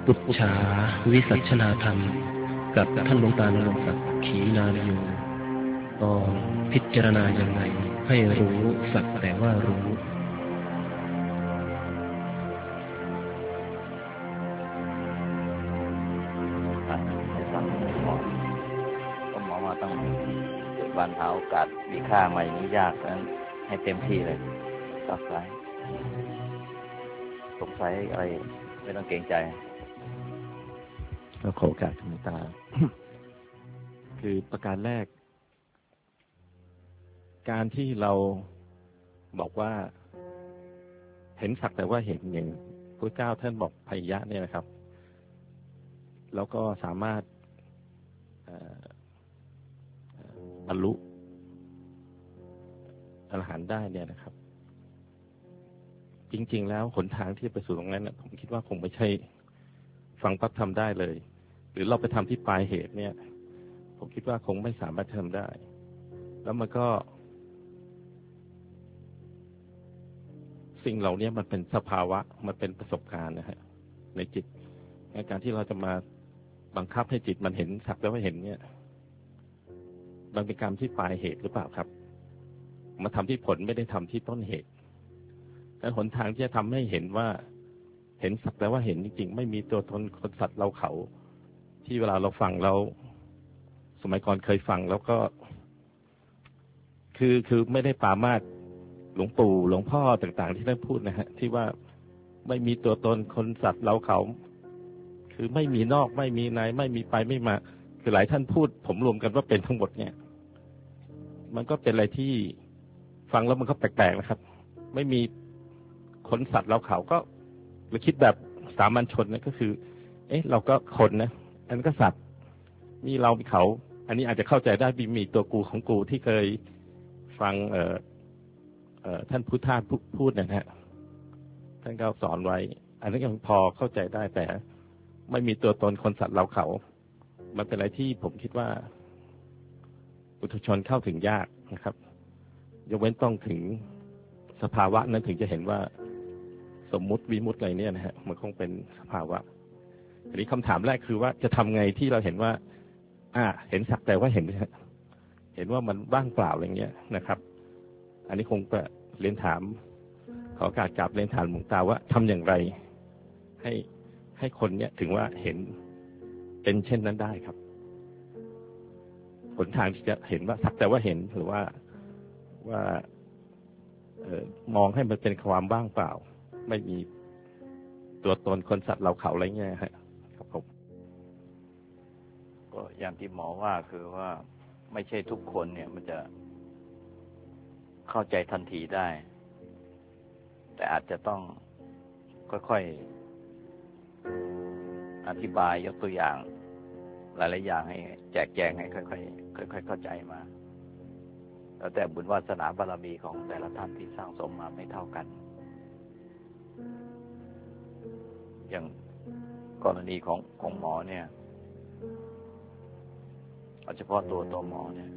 ปุจฉาวิสัชนาธรรมกับท่านหลวงตาณรงค์ศักดิ์ขีณาลโยตอนพิจารณายังไงให้รู้สักแต่ว่ารู้ให้ฟังหมอก็หมอมาต้องเกิดวันหาโอกาสมีค่ามาอย่างนี้ยากนั้นให้เต็มที่เลยตัดสายสงสัยอะไรไม่ต้องเกรงใจก็ขอโอกาสคุณตา คือประการแรกการที่เราบอกว่าเห็นสักแต่ว่าเห็นอย่างพระเจ้าท่านบอกพยะเนี่ยนะครับแล้วก็สามารถบรรลุอรหันต์ได้เนี่ยนะครับจริงๆแล้วหนทางที่ไปสู่ตรงนั้นผมคิดว่าคงไม่ใช่ฟังปั๊บทำได้เลยหรือเราไปทำที่ปลายเหตุเนี่ยผมคิดว่าคงไม่สามารถทำได้แล้วมันก็สิ่งเหล่านี้มันเป็นสภาวะมันเป็นประสบการณ์นะฮะในจิตในการที่เราจะมาบังคับให้จิตมันเห็นสักแต่ว่าเห็นเนี่ยมันเป็นการที่ปลายเหตุหรือเปล่าครับมาทำที่ผลไม่ได้ทำที่ต้นเหตุและหนทางที่จะทำให้เห็นว่าเห็นสักแต่ว่าเห็นจริงๆไม่มีตัวตนคนสัตว์เราเขาที่เวลาเราฟังเราสมัยก่อนเคยฟังแล้วก็คือไม่ได้ปรามาสหลวงปู่หลวงพ่อต่างๆที่ท่านพูดนะฮะที่ว่าไม่มีตัวตนคนสัตว์เราเขาคือไม่มีนอกไม่มีในไม่มีไปไม่มาคือหลายท่านพูดผมรวมกันว่าเป็นทั้งหมดเนี่ยมันก็เป็นอะไรที่ฟังแล้วมันก็แปลกๆนะครับไม่มีคนสัตว์เราเขาก็เราคิดแบบสามัญชนนะก็คือเราก็คนนะอันนั้นก็สัตว์มีเรามีเขาอันนี้อาจจะเข้าใจได้มีตัวกูของกูที่เคยฟังท่านพุทธาพูดนะฮะท่านก็สอนไว้อันนั้นยังพอเข้าใจได้แต่ไม่มีตัวตนคนสัตว์เราเขามันเป็นอะไรที่ผมคิดว่าปุถุชนเข้าถึงยากนะครับยกเว้นต้องถึงสภาวะนั้นถึงจะเห็นว่าสมมุติวิมุตติอะไรเนี่ยนะฮะมันคงเป็นสภาวะทีนี้คำถามแรกคือว่าจะทำไงที่เราเห็นว่าเห็นสักแต่ว่าเห็นว่ามันว่างเปล่าอะไรเงี้ยนะครับอันนี้คงจะเรียนถามขอโอกาสกลับเรียนถามหลวงตาว่าทำอย่างไรให้คนเนี้ยถึงว่าเห็นเป็นเช่นนั้นได้ครับหนทางที่จะเห็นว่าสักแต่ว่าเห็นหรือว่ามองให้มันเป็นความว่างเปล่าไม่มีตัวตนคนสัตว์เราเขาอะไรเงี้ยครับผมก็อย่างที่หมอว่าคือว่าไม่ใช่ทุกคนเนี่ยมันจะเข้าใจทันทีได้แต่อาจจะต้องค่อยๆอธิบายยกตัวอย่างหลายๆอย่างให้แจกแจงให้ค่อยๆเข้าใจมาแล้วแต่บุญวาสนาบารมีของแต่ละท่านที่สร้างสมมาไม่เท่ากันอย่างกรณีของหมอเนี่ยเอาเฉพาะตัวหมอเนี่ย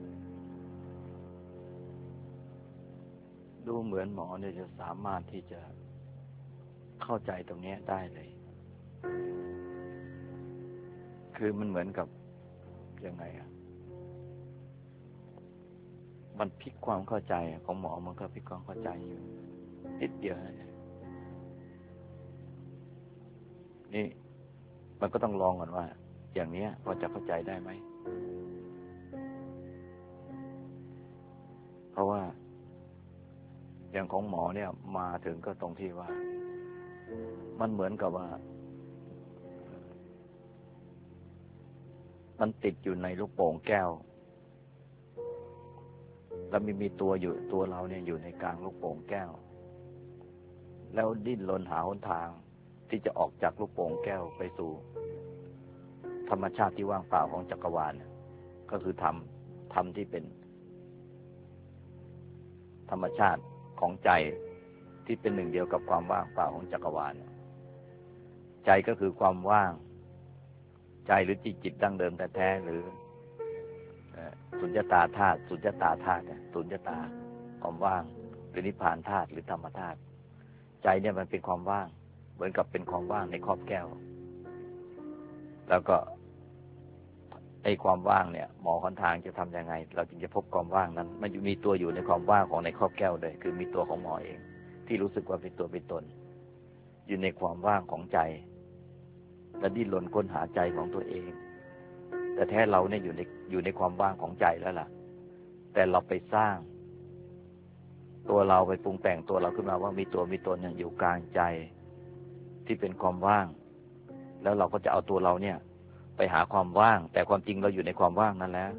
ดูเหมือนหมอเนี่ยจะสามารถที่จะเข้าใจตรงนี้ได้เลยคือมันเหมือนกับยังไงมันพลิกความเข้าใจของหมอมันก็พลิกความเข้าใจอยู่นิดเดียวนี่มันก็ต้องลองก่อนว่าอย่างนี้พอจะเข้าใจได้ไหมเพราะว่าอย่างของหมอเนี่ยมาถึงก็ตรงที่ว่ามันเหมือนกับว่ามันติดอยู่ในลูกโป่งแก้วแล้วมีตัวเราเนี่ยอยู่ในกลางลูกโป่งแก้วแล้วดิ้นรนหาหนทางที่จะออกจากลูกโป่งแก้วไปสู่ธรรมชาติที่ว่างเปล่าของจักรวาลก็คือธรรมที่เป็นธรรมชาติของใจที่เป็นหนึ่งเดียวกับความว่างเปล่าของจักรวาลใจก็คือความว่างใจหรือจิตดั้งเดิมแท้ๆหรือสุญญตาธาตุสุญญตาธาตุสุญญตาความว่างหรือนิพพานธาตุหรือธรรมธาตุใจเนี่ยมันเป็นความว่างเหมือนกับเป็นความว่างในครอบแก้วแล้วก็ไอ้ความว่างเนี่ยหมอหนทางจะทำยังไงเราจึงจะพบความว่างนั้นมันมีตัวอยู่ในความว่างของในครอบแก้วเลยคือมีตัวของหมอเองที่รู้สึกว่าเป็นตัวเป็นตนอยู่ในความว่างของใจและดิ้นรนค้นหาใจของตัวเองแต่แท้เราเนี่ยอยู่ในความว่างของใจแล้วล่ะแต่เราไปสร้างตัวเราไปปรุงแต่งตัวเราขึ้นมาว่ามีตัวมีตนเนี่ยอยู่กลางใจที่เป็นความว่างแล้วเราก็จะเอาตัวเราเนี่ยไปหาความว่างแต่ความจริงเราอยู่ในความว่างนั่นแล้ว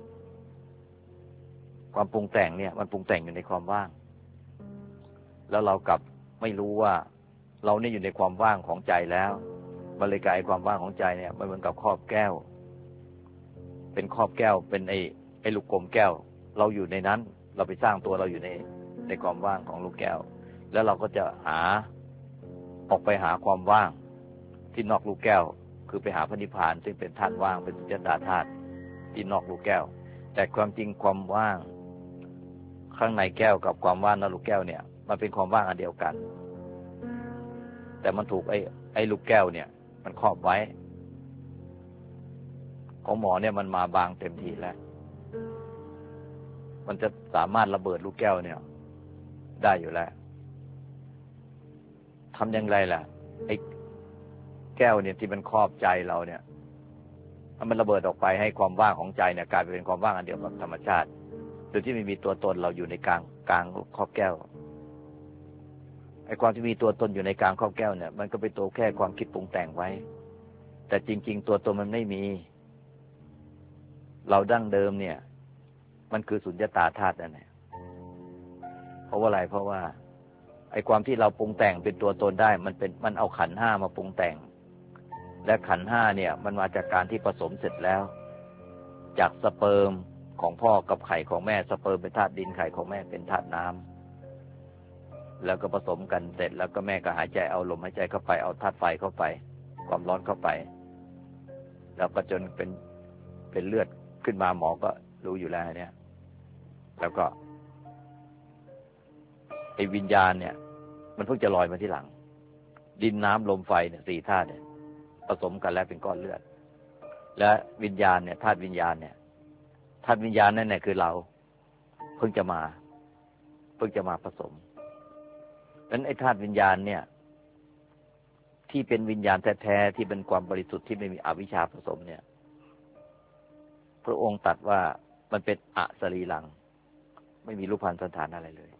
ความปรุงแต่งเนี่ยมันปรุงแต่งอยู่ในความว่างแล้วเรากลับไม่รู้ว่าเราเนี่ยอยู่ในความว่างของใจแล้วบริกรความว่างของใจเนี่ยมันเหมือนกับครอบแก้วเป็นครอบแก้วเป็นไอ้ลูกกลมแก้วเราอยู่ในนั้นเราไปสร้างตัวเราอยู่ในความว่างของลูกแก้วแล้วเราก็จะออกไปหาความว่างที่นอกลูกแก้วคือไปหาพระนิพพานซึ่งเป็นธาตุว่างเป็นสุญญตาธาตุที่นอกลูกแก้วแต่ความจริงความว่างข้างในแก้วกับความว่างนอกลูกแก้วเนี่ยมันเป็นความว่างอันเดียวกันแต่มันถูกไอ้ลูกแก้วเนี่ยมันครอบไว้ของหมอเนี่ยมันมาบางเต็มทีแล้วมันจะสามารถระเบิดลูกแก้วเนี่ยได้อยู่แล้วทำอย่างไรล่ะไอ้แก้วเนี่ยที่มันครอบใจเราเนี่ยถ้ามันระเบิดออกไปให้ความว่างของใจเนี่ยกลายเป็นความว่างอันเดียวกับธรรมชาติโดยที่ไม่มีตัวตนเราอยู่ในกลางครอบแก้วไอ้ความที่มีตัวตนอยู่ในกลางครอบแก้วเนี่ยมันก็เป็นตัวแค่ความคิดปรุงแต่งไว้แต่จริงๆตัวตนมันไม่มีเราดั้งเดิมเนี่ยมันคือสุญญตาธาตุนั่นแหละเพราะว่าอะไรเพราะว่าไอ้ความที่เราปรุงแต่งเป็นตัวตนได้มันเอาขันธ์ห้ามาปรุงแต่งและขันธ์ห้าเนี่ยมันมาจากการที่ผสมเสร็จแล้วจากสเปิร์มของพ่อกับไข่ของแม่สเปิร์มเป็นธาตุดินไข่ของแม่เป็นธาตุน้ำแล้วก็ผสมกันเสร็จแล้วก็แม่ก็หายใจเอาลมหายใจเข้าไปเอาธาตุไฟเข้าไปความร้อนเข้าไปแล้วก็จนเป็นเลือดขึ้นมาหมอก็รู้อยู่แล้วเนี่ยแล้วก็ไอ้วิญญาณเนี่ยมันเพิ่งจะลอยมาที่หลังดินน้ำลมไฟเนี่ยสี่ธาตุเนี่ยผสมกันแล้วเป็นก้อนเลือดและวิญญาณเนี่ยธาตุวิญญาณเนี่ยธาตุวิญญาณนั่นแหละคือเราเพิ่งจะมาผสมนั้นไอ้ธาตุวิญญาณเนี่ยที่เป็นวิญญาณแท้ๆที่เป็นความบริสุทธิ์ที่ไม่มีอวิชชาผสมเนี่ยพระองค์ตรัสว่ามันเป็นอสรีรังไม่มีรูปพรรณสันฐานอะไรเลย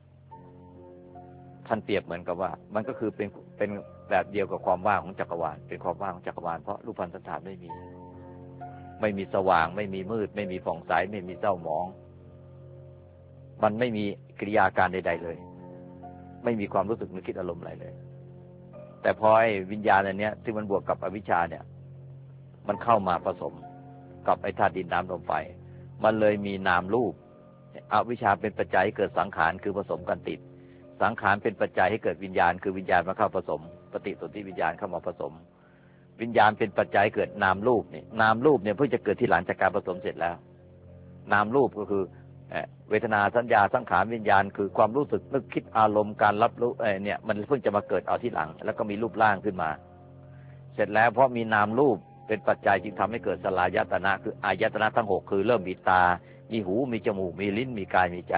ท่านเปรียบเหมือนกับว่ามันก็คือเป็นแบบเดียวกับความว่างของจักรวาลเป็นความว่างของจักรวาลเพราะรูปพรรณสันฐานไม่มีสว่างไม่มีมืดไม่มีผ่องใสไม่มีเศร้าหมองมันไม่มีกิริยาการใดๆเลยไม่มีความรู้สึกนึกคิดอารมณ์อะไรเลยแต่พอไอ้วิญญาณอันเนี้ยที่มันบวกกับอวิชชาเนี่ยมันเข้ามาผสมกับไอ้ธาตุดินน้ำลมไฟมันเลยมีนามรูปอวิชชาเป็นปัจจัยให้เกิดสังขารคือผสมกันติดสังขารเป็นปัจจัยให้เกิดวิญญาณคือวิญญาณมาเข้าผสมปฏิสนธิวิญญาณเข้ามาผสมวิญญาณเป็นปัจจัยเกิดนามรูปเนี่ยนามรูปเนี่ยเพิ่งจะเกิดที่หลังจากการผสมเสร็จแล้วนามรูปก็คือเวทนาสัญญาสังขารวิญญาณคือความรู้สึกนึกคิดอารมณ์การรับรู้เนี่ยมันเพิ่งจะมาเกิดเอาที่หลังแล้วก็มีรูปร่างขึ้นมาเสร็จแล้วเพราะมีนามรูปเป็นปัจจัยจึงทำให้เกิดสลายตนะคืออายตนะทั้ง6คือเริ่มมีตามีหูมีจมูกมีลิ้นมีกายมีใจ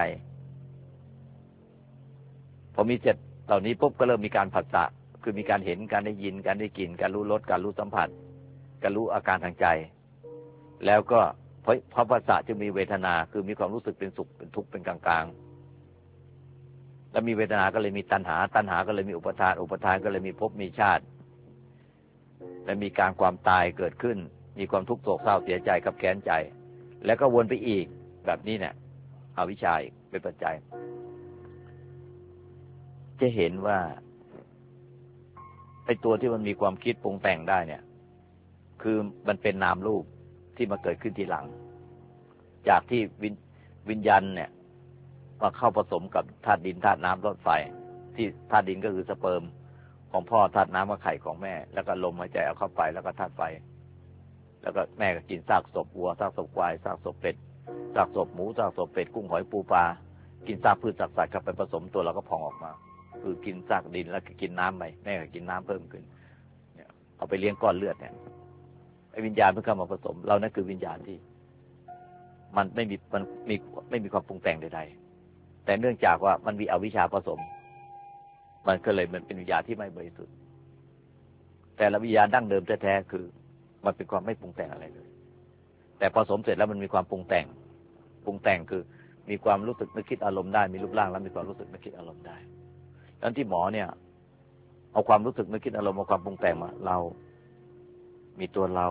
พอมีเสร็จเหล่านี้ปุ๊บก็เริ่มมีการผัสสะคือมีการเห็นการได้ยินการได้กลิ่นการรู้รสการรู้สัมผัสการรู้อาการทางใจแล้วก็เพราะผัสสะจึงมีเวทนาคือมีความรู้สึกเป็นสุขเป็นทุกข์เป็นกลางๆแล้วมีเวทนาก็เลยมีตัณหาตัณหาก็เลยมีอุปทานอุปทานก็เลยมีภพมีชาติและมีการความตายเกิดขึ้นมีความทุกข์โศกเศร้าเสียใจกับแค้นใจแล้วก็วนไปอีกแบบนี้เนี่ยอวิชชาเป็นปัจจัยจะเห็นว่าไอ้ตัวที่มันมีความคิดปรุงแต่งได้เนี่ยคือมันเป็นนามรูปที่มาเกิดขึ้นทีหลังจากที่วิญญาณเนี่ยมาเข้าผสมกับธาตุดินธาตุน้ำธาตุไฟที่ธาตุดินก็คือสเปิร์มของพ่อธาตุน้ำกับไข่ของแม่แล้วก็ลมหายใจเอาเข้าไปแล้วก็ธาตุไฟแล้วก็แม่ก็กินซากศพวัวซากศพควายซากศพเป็ดซากศพหมูซากศพเป็ดกุ้งหอยปูปลากินซากพืชซากสัตว์เข้าไปผสมตัวเราก็พองออกมาคือกินซากดินแล้วก็กินน้ำไปแม่ก็กินน้ำเพิ่มขึ้นเนี่ยเอาไปเลี้ยงก้อนเลือดเนี่ยอ้วิญญาณเพิ่งเข้ามาผสมเรานั่นคือวิญญาณที่มันไม่มีความปรุงแต่งใดๆแต่เนื่องจากว่ามันมีอวิชชาผสมมันก็เลยมันเป็นวิญญาณที่ไม่บริสุทธิ์แต่ละวิญญาณดั้งเดิมแท้ๆคือมันเป็นความไม่ปรุงแต่งอะไรเลยแต่ผสมเสร็จแล้วมันมีความปรุงแต่งคือมีความรู้สึกนึกคิดอารมณ์ได้มีรูปร่างแล้วมีความรู้สึกนึกคิดอารมณ์ได้ดังนั้นที่หมอเนี่ยเอาความรู้สึกนึกคิดอารมณ์เอาความปรุงแต่งมาเรามีตัวเรา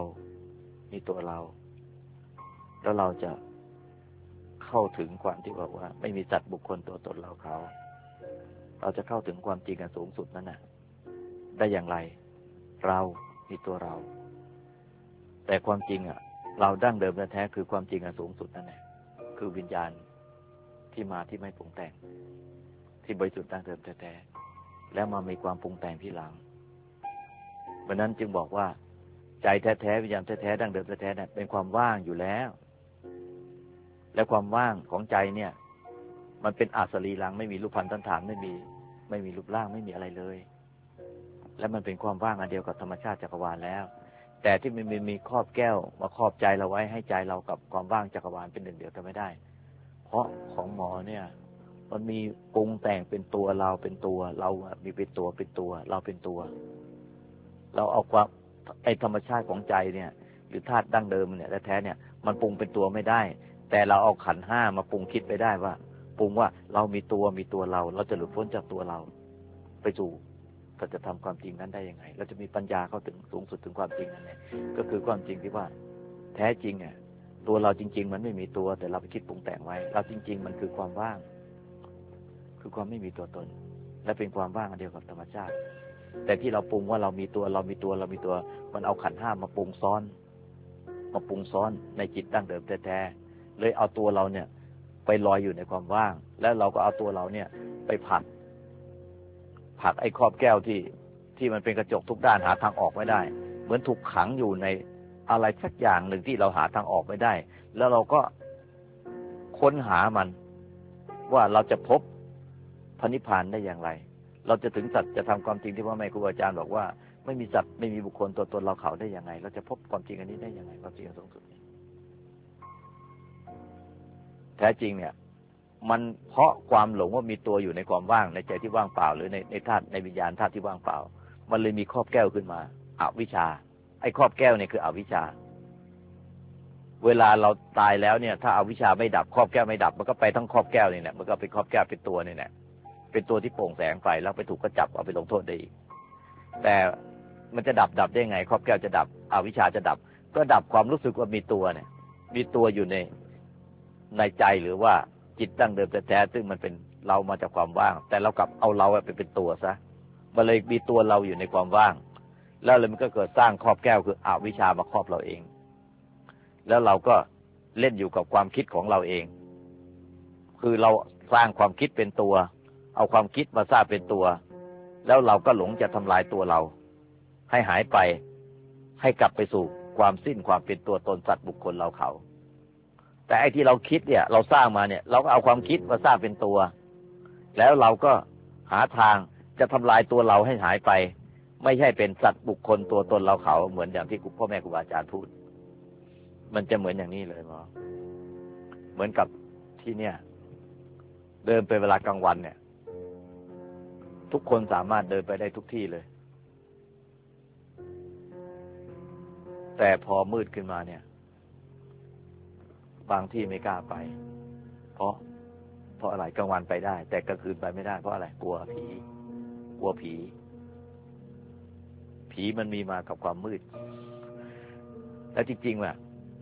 แล้วเราจะเข้าถึงความที่บอกว่าไม่มีสัตว์บุคคลตัวตนเราจะเข้าถึงความจริงอันสูงสุดนั้นน่ะได้อย่างไรเรามีตัวเราแต่ความจริงอ่ะเราดั้งเดิมแท้ๆคือความจริงอันสูงสุดนั่นแหละคือวิญญาณที่มาที่ไม่ปรุงแต่งที่บริสุทธิ์ดั้งเดิมแท้ๆแล้วมามีความปรุงแต่งที่หลังเพราะนั้นจึงบอกว่าใจแท้ๆวิญญาณแท้ๆดั้งเดิมแท้ๆเนี่ยเป็นความว่างอยู่แล้วและความว่างของใจเนี่ยมันเป็นอาสรีรังไม่มีรูปพันธันฐานไม่มีรูปร่างไม่มีอะไรเลยและมันเป็นความว่างอันเดียวกับธรรมชาติจักรวาลแล้วแต่ที่มันมีครอบแก้วมาครอบใจเราไว้ให้ใจเรากับความว่างจักรวาลเป็นหนึ่งเดียวกันไม่ได้เพราะของหมอเนี่ยมันมีปรุงแต่งเป็นตัวเราเป็นตัวเรามีเป็นตัวเราเป็นตัวเราเอาความไอ้ธรรมชาติของใจเนี่ยหรือธาตุดั้งเดิมเนี่ยแท้ๆเนี่ยมันปรุงเป็นตัวไม่ได้แต่เราเอาขันธ์ห้ามาปรุงคิดไปได้ว่าปรุงว่าเรามีตัวเราจะหลุดพ้นจากตัวเราไปสู่เราจะทำความจริงนั้นได้ยังไงเราจะมีปัญญาเข้าถึงสูงสุดถึงความจริงนั้นเนี่ยก็คือความจริงที่ว่าแท้จริงเนี่ยตัวเราจริงๆมันไม่มีตัวแต่เราไปคิดปรุงแต่งไว้เราจริงๆมันคือความว่างคือความไม่มีตัวตนและเป็นความว่างอันเดียวกับธรรมชาติแต่ที่เราปรุงว่าเรามีตัวมันเอาขันธ์ห้ามาปรุงซ้อนในจิตดั้งเดิมแท้ๆเลยเอาตัวเราเนี่ยไปลอยอยู่ในความว่างแล้วเราก็เอาตัวเราเนี่ยไปผลักไอ้ครอบแก้วที่มันเป็นกระจกทุกด้านหาทางออกไม่ได้เหมือนถูกขังอยู่ในอะไรสักอย่างหนึ่งที่เราหาทางออกไม่ได้แล้วเราก็ค้นหามันว่าเราจะพบพระนิพพานได้อย่างไรเราจะถึงสัจจะทำความจริงที่พ่อแม่ครูอาจารย์บอกว่าไม่มีสัตว์ไม่มีบุคคลตัวตนเราเขาได้ยังไงเราจะพบความจริงอันนี้ได้ยังไงความจริงสูงสุดนี้แท้จริงเนี่ยมันเพราะความหลงว่ามีตัวอยู่ในความว่างในใจที่ว่างเปล่าหรือในธาตุในวิญญาณธาตุที่ว่างเปล่ามันเลยมีครอบแก้วขึ้นมาอวิชชาไอ้ครอบแก้วเนี่ยคืออวิชชาเวลาเราตายแล้วเนี่ยถ้าอวิชชาไม่ดับครอบแก้วไม่ดับมันก็ไปทั้งครอบแก้วนี่แหละมันก็เป็นครอบแก้วเป็นตัวนี่แหละเป็นตัวที่โปร่งแสงไปแล้วไปถูกกระจับเอาไปลงโทษได้อีกแต่มันจะดับได้ไงครอบแก้วจะดับอวิชชาจะดับก็ดับความรู้สึกว่ามีตัวเนี่ยมีตัวอยู่ในใจหรือว่าจิตดั้งเดิมแท้ๆซึ่งมันเป็นเรามาจากความว่างแต่เรากลับเอาเราไปเป็นตัวซะมันเลยมีตัวเราอยู่ในความว่างแล้วเลยมันก็เกิดสร้างครอบแก้วคืออวิชชามาครอบเราเองแล้วเราก็เล่นอยู่กับความคิดของเราเองคือเราสร้างความคิดเป็นตัวเอาความคิดมาสร้างเป็นตัวแล้วเราก็หลงจะทำลายตัวเราให้หายไปให้กลับไปสู่ความสิ้นความเป็นตัวตนสัตว์บุคคลเราเขาแต่ไอ้ที่เราคิดเนี่ยเราสร้างมาเนี่ยเราก็เอาความคิดมาสร้างเป็นตัวแล้วเราก็หาทางจะทำลายตัวเราให้หายไปไม่ใช่เป็นสัตว์บุคคลตัวตนเราเขาเหมือนอย่างที่พ่อแม่ครูบาอาจารย์พูดมันจะเหมือนอย่างนี้เลยหมอเหมือนกับที่เนี่ยเดินไปเวลากลางวันเนี่ยทุกคนสามารถเดินไปได้ทุกที่เลยแต่พอมืดขึ้นมาเนี่ยบางที่ไม่กล้าไปเพราะอะไรกลางวันไปได้แต่กลางคืนไปไม่ได้เพราะอะไรกลัวผีมันมีมากับความมืดและจริงๆว่ะ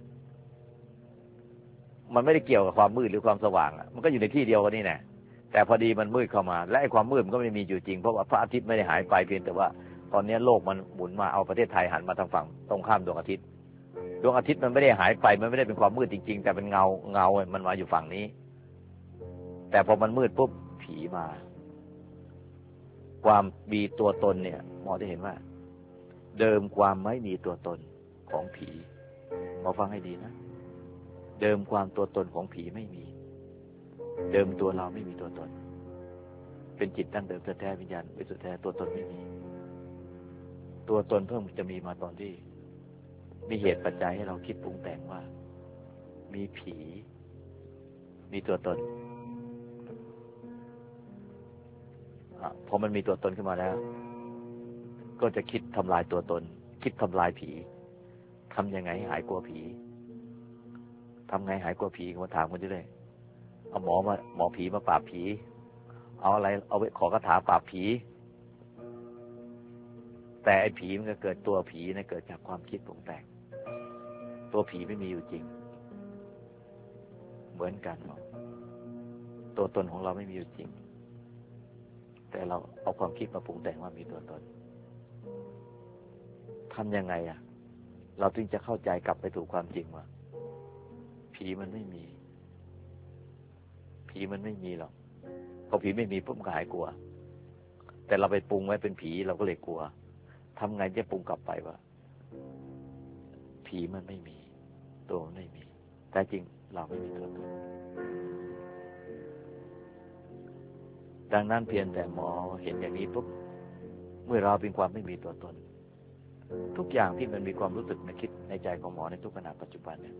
มันไม่ได้เกี่ยวกับความมืดหรือความสว่างอ่ะมันก็อยู่ในที่เดียวกันนี่แหละแต่พอดีมันมืดเข้ามาและไอ้ความมืดมันก็ไม่มีอยู่จริงเพราะว่าพระอาทิตย์ไม่ได้หายไปเพียงแต่ว่าตอนนี้โลกมันหมุนมาเอาประเทศไทยหันมาทางฝั่งตรงข้ามดวงอาทิตย์มันไม่ได้หายไปมันไม่ได้เป็นความมืดจริงๆแต่เป็นเงามันมาอยู่ฝั่งนี้แต่พอมันมืดปุ๊บผีมาความมีตัวตนเนี่ยหมอจะเห็นว่าเดิมความไม่มีตัวตนของผีหมอฟังให้ดีนะเดิมความตัวตนของผีไม่มีเดิมตัวเราไม่มีตัวตนเป็นจิตตั้งเดิมแท้วิญญาณเป็นสุดแท้ตัวตนไม่มีตัวตนเพิ่งจะมีมาตอนที่มีเหตุปัจจัยให้เราคิดปรุงแต่งว่ามีผีมีตัวตนพอมันมีตัวตนขึ้นมาแล้วก็จะคิดทำลายตัวตนคิดทำลายผีทำยังไงให้หายกลัวผีทำไงหายกลัวผีมาถามกันอยู่เลยเอาหมอผีมาปราบผีเอาอะไรเอาไว้ขอคาถาปราบผีแต่ไอ้ผีมันก็เกิดตัวผีนะเกิดจากความคิดปรุงแต่งตัวผีไม่มีอยู่จริงเหมือนกันตัวตนของเราไม่มีอยู่จริงแต่เราเอาความคิดมาปรุงแต่งว่ามีตัวตนทำยังไงเราจึงจะเข้าใจกลับไปสู่ความจริงว่าผีมันไม่มีผีมันไม่มีหรอกพอผีไม่มีปุ๊บก็หายกลัวแต่เราไปปรุงไว้เป็นผีเราก็เลยกลัวทำไงจะปรุงกลับไปว่าผีมันไม่มีตัวมันไม่มีแต่จริงเราไม่มีตัวตนดังนั้นเพียงแต่หมอเห็นอย่างนี้ปุ๊บเมื่อเราเป็นความไม่มีตัวตนทุกอย่างที่มันมีความรู้สึกในคิดในใจของหมอในทุกขณะปัจจุบันเนี่ย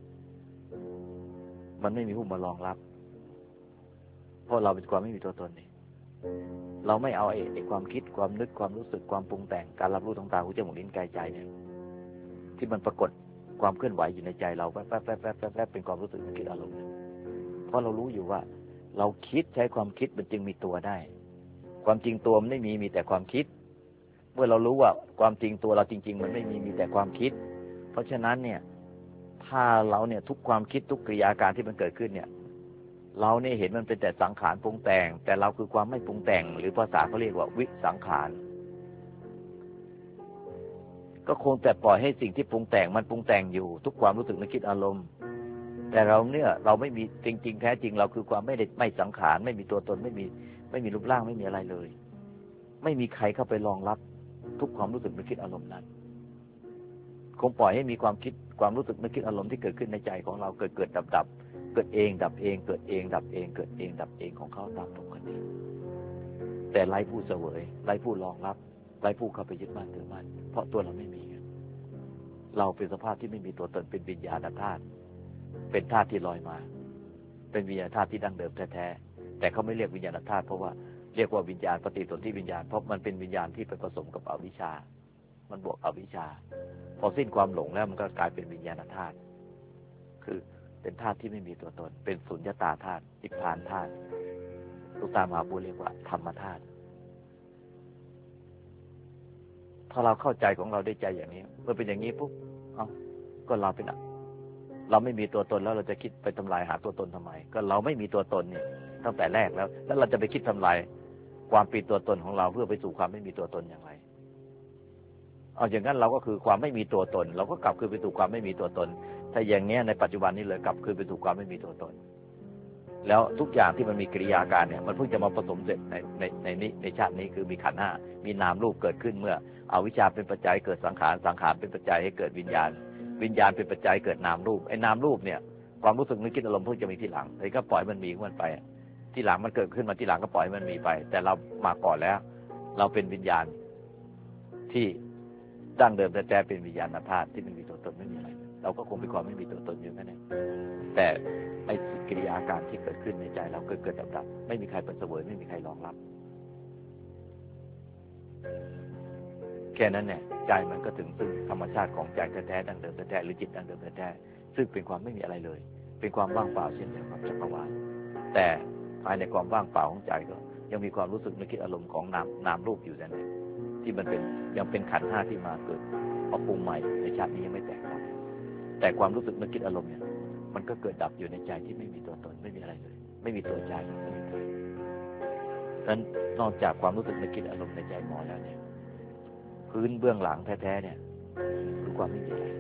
มันไม่มีผู้มารองรับเพราะเราเป็นความไม่มีตัวตนนี่เราไม่เอาไอ้ความคิดความนึกความรู้สึกความปรุงแต่งการรับรู้ต่างๆหูจมูกลิ้นกายใจเนี่ยที่มันปรากฏความเคลื่อนไหวอยู่ในใจเราแป๊บๆเป็นความรู้สึกนึกคิดอารมณ์เพราะเรารู้อยู่ว่าเราคิดใช้ความคิดมันจึงมีตัวได้ความจริงตัวมันไม่มีแต่ความคิดเมื่อเรารู้ว่าความจริงตัวเราจริงๆมันไม่มีแต่ความคิดเพราะฉะนั้นเนี่ยถ้าเราเนี่ยทุกความคิดทุกกิริยาการที่มันเกิดขึ้นเนี่ยเราเนี่ยเห็นมันเป็นแต่สังขารปรุงแต่งแต่เราคือความไม่ปรุงแต่งหรือภาษาเขาเรียกว่าวิสังขารก็คงแต่ปล่อยให้สิ่งที่ปรุงแต่งมันปรุงแต่งอยู่ทุกความรู้สึกนึกคิดอารมณ์แต่เราเนี่ยเราไม่มีจริงๆแท้จริงเราคือความไม่สังขารไม่มีตัวตนไม่มีรูปร่างไม่มีอะไรเลยไม่มีใครเข้าไปรองรับทุกความรู้สึกนึกคิดอารมณ์นั้นคงปล่อยให้มีความคิดความรู้สึกนึกคิดอารมณ์ที่เกิดขึ้นในใจของเราเกิดดับเกิดเองดับเองเกิดเองดับเองเกิดเองดับเองของเขาตามปกติแต่ไร้ผู้เสวยไร้ผู้รองรับไร้ผู้เข้าไปยึดมั่นถือมั่นเพราะตัวเราไม่มีเราเป็นสภาพที่ไม่มีตัวตนเป็นวิญญาณธาตุเป็นธาตุที่ลอยมาเป็นวิญญาณธาตุที่ดั้งเดิมแท้ๆแต่เขาไม่เรียกวิญญาณธาตุเพราะว่าเรียกว่าวิญญาณปฏิสนธิวิญญาณเพราะมันเป็นวิญญาณที่ไปผสมกับอวิชชามันบวกอวิชชาพอสิ้นความหลงแล้วมันก็กลายเป็นวิญญาณธาตุคือเป็นธาตุที่ไม่มีตัวตนเป็นสุญญตาธาตุนิพพานธาตุลูกตามหาบุญเรียกว่าธรรมธาตุถ้าเราเข้าใจของเราได้ใจอย่างนี้เมื่อเป็นอย่างนี้ปุ๊บก็เราเป็นเราไม่มีตัวตนแล้วเราจะคิดไปทำลายหาตัวตนทำไมก็เราไม่มีตัวตนนี่ตั้งแต่แรกแล้วเราจะไปคิดทำลายความเป็นตัวตนของเราเพื่อไปสู่ความไม่มีตัวตนอย่างไรเอาอย่างนั้นเราก็คือความไม่มีตัวตนเราก็กลับคืนไปสู่ความไม่มีตัวตนถ้าอย่างนี้ในปัจจุบันนี้เลยกลับคืนไปสู่ความไม่มีตัวตนแล้วทุกอย่างที่มันมีกิริยาการเนี่ยมันเพิ่งจะมาผสมเสร็จในชาตินี้คือมีขันธ์ห้ามีนามรูปเกิดขึ้นเมื่ออวิชชาเป็นปัจจัยเกิดสังขารสังขารเป็นปัจจัยให้เกิดวิญญาณวิญญาณเป็นปัจจัยเกิดนามรูปไอ้นามรูปเนี่ยความรู้สึกนึกคิดอารมณ์เพิ่งจะมีทีหลังเลยก็ปล่อยมันมีของมันไปทีหลังมันเกิดขึ้นมาทีหลังก็ปล่อยมันมีไปแต่เรามาก่อนแล้วเราเป็นวิญญาณที่ดั้งเดิมแต่เป็นวิญญาณธาตุที่ไม่มีตัวตนไม่มีอะไรเราก็คงเป็นความไม่มีตัวตนอยู่นั่นเองแต่ไอ้กิริยาการที่เกิดขึ้นในใจเราเกิดดับไม่มีใครเป็นเสวยไม่มีใครรองรับแค่นั้นเนี่ยใจมันก็ถึงซึ่งธรรมชาติของใจแท้ๆดั้งเดิมแท้ๆหรือจิตดั้งเดิมแท้ๆซึ่งเป็นความไม่มีอะไรเลยเป็นความว่างเปล่าเช่นเดียวกับจักรวาลแต่ภายในความว่างเปล่าของใจก็ยังมีความรู้สึกนึกคิดอารมณ์ของนามรูปอยู่นั่นเองที่มันเป็นยังเป็นขันธ์ห้าที่มาเกิดเอาปรุงใหม่ในชาตินี้ยังไม่แตกดับแต่ความรู้สึกนึกคิดอารมณ์เนี่ยมันก็เกิดดับอยู่ในใจที่ไม่มีตัวตนไม่มีอะไรเลยไม่มีตัวใจไม่มีตัวนั้นนอกจากความรู้สึกนึกคิดอารมณ์ในใจหมอแล้วเนี่ยพื้นเบื้องหลังแท้ๆเนี่ยคือความไม่มีอะไร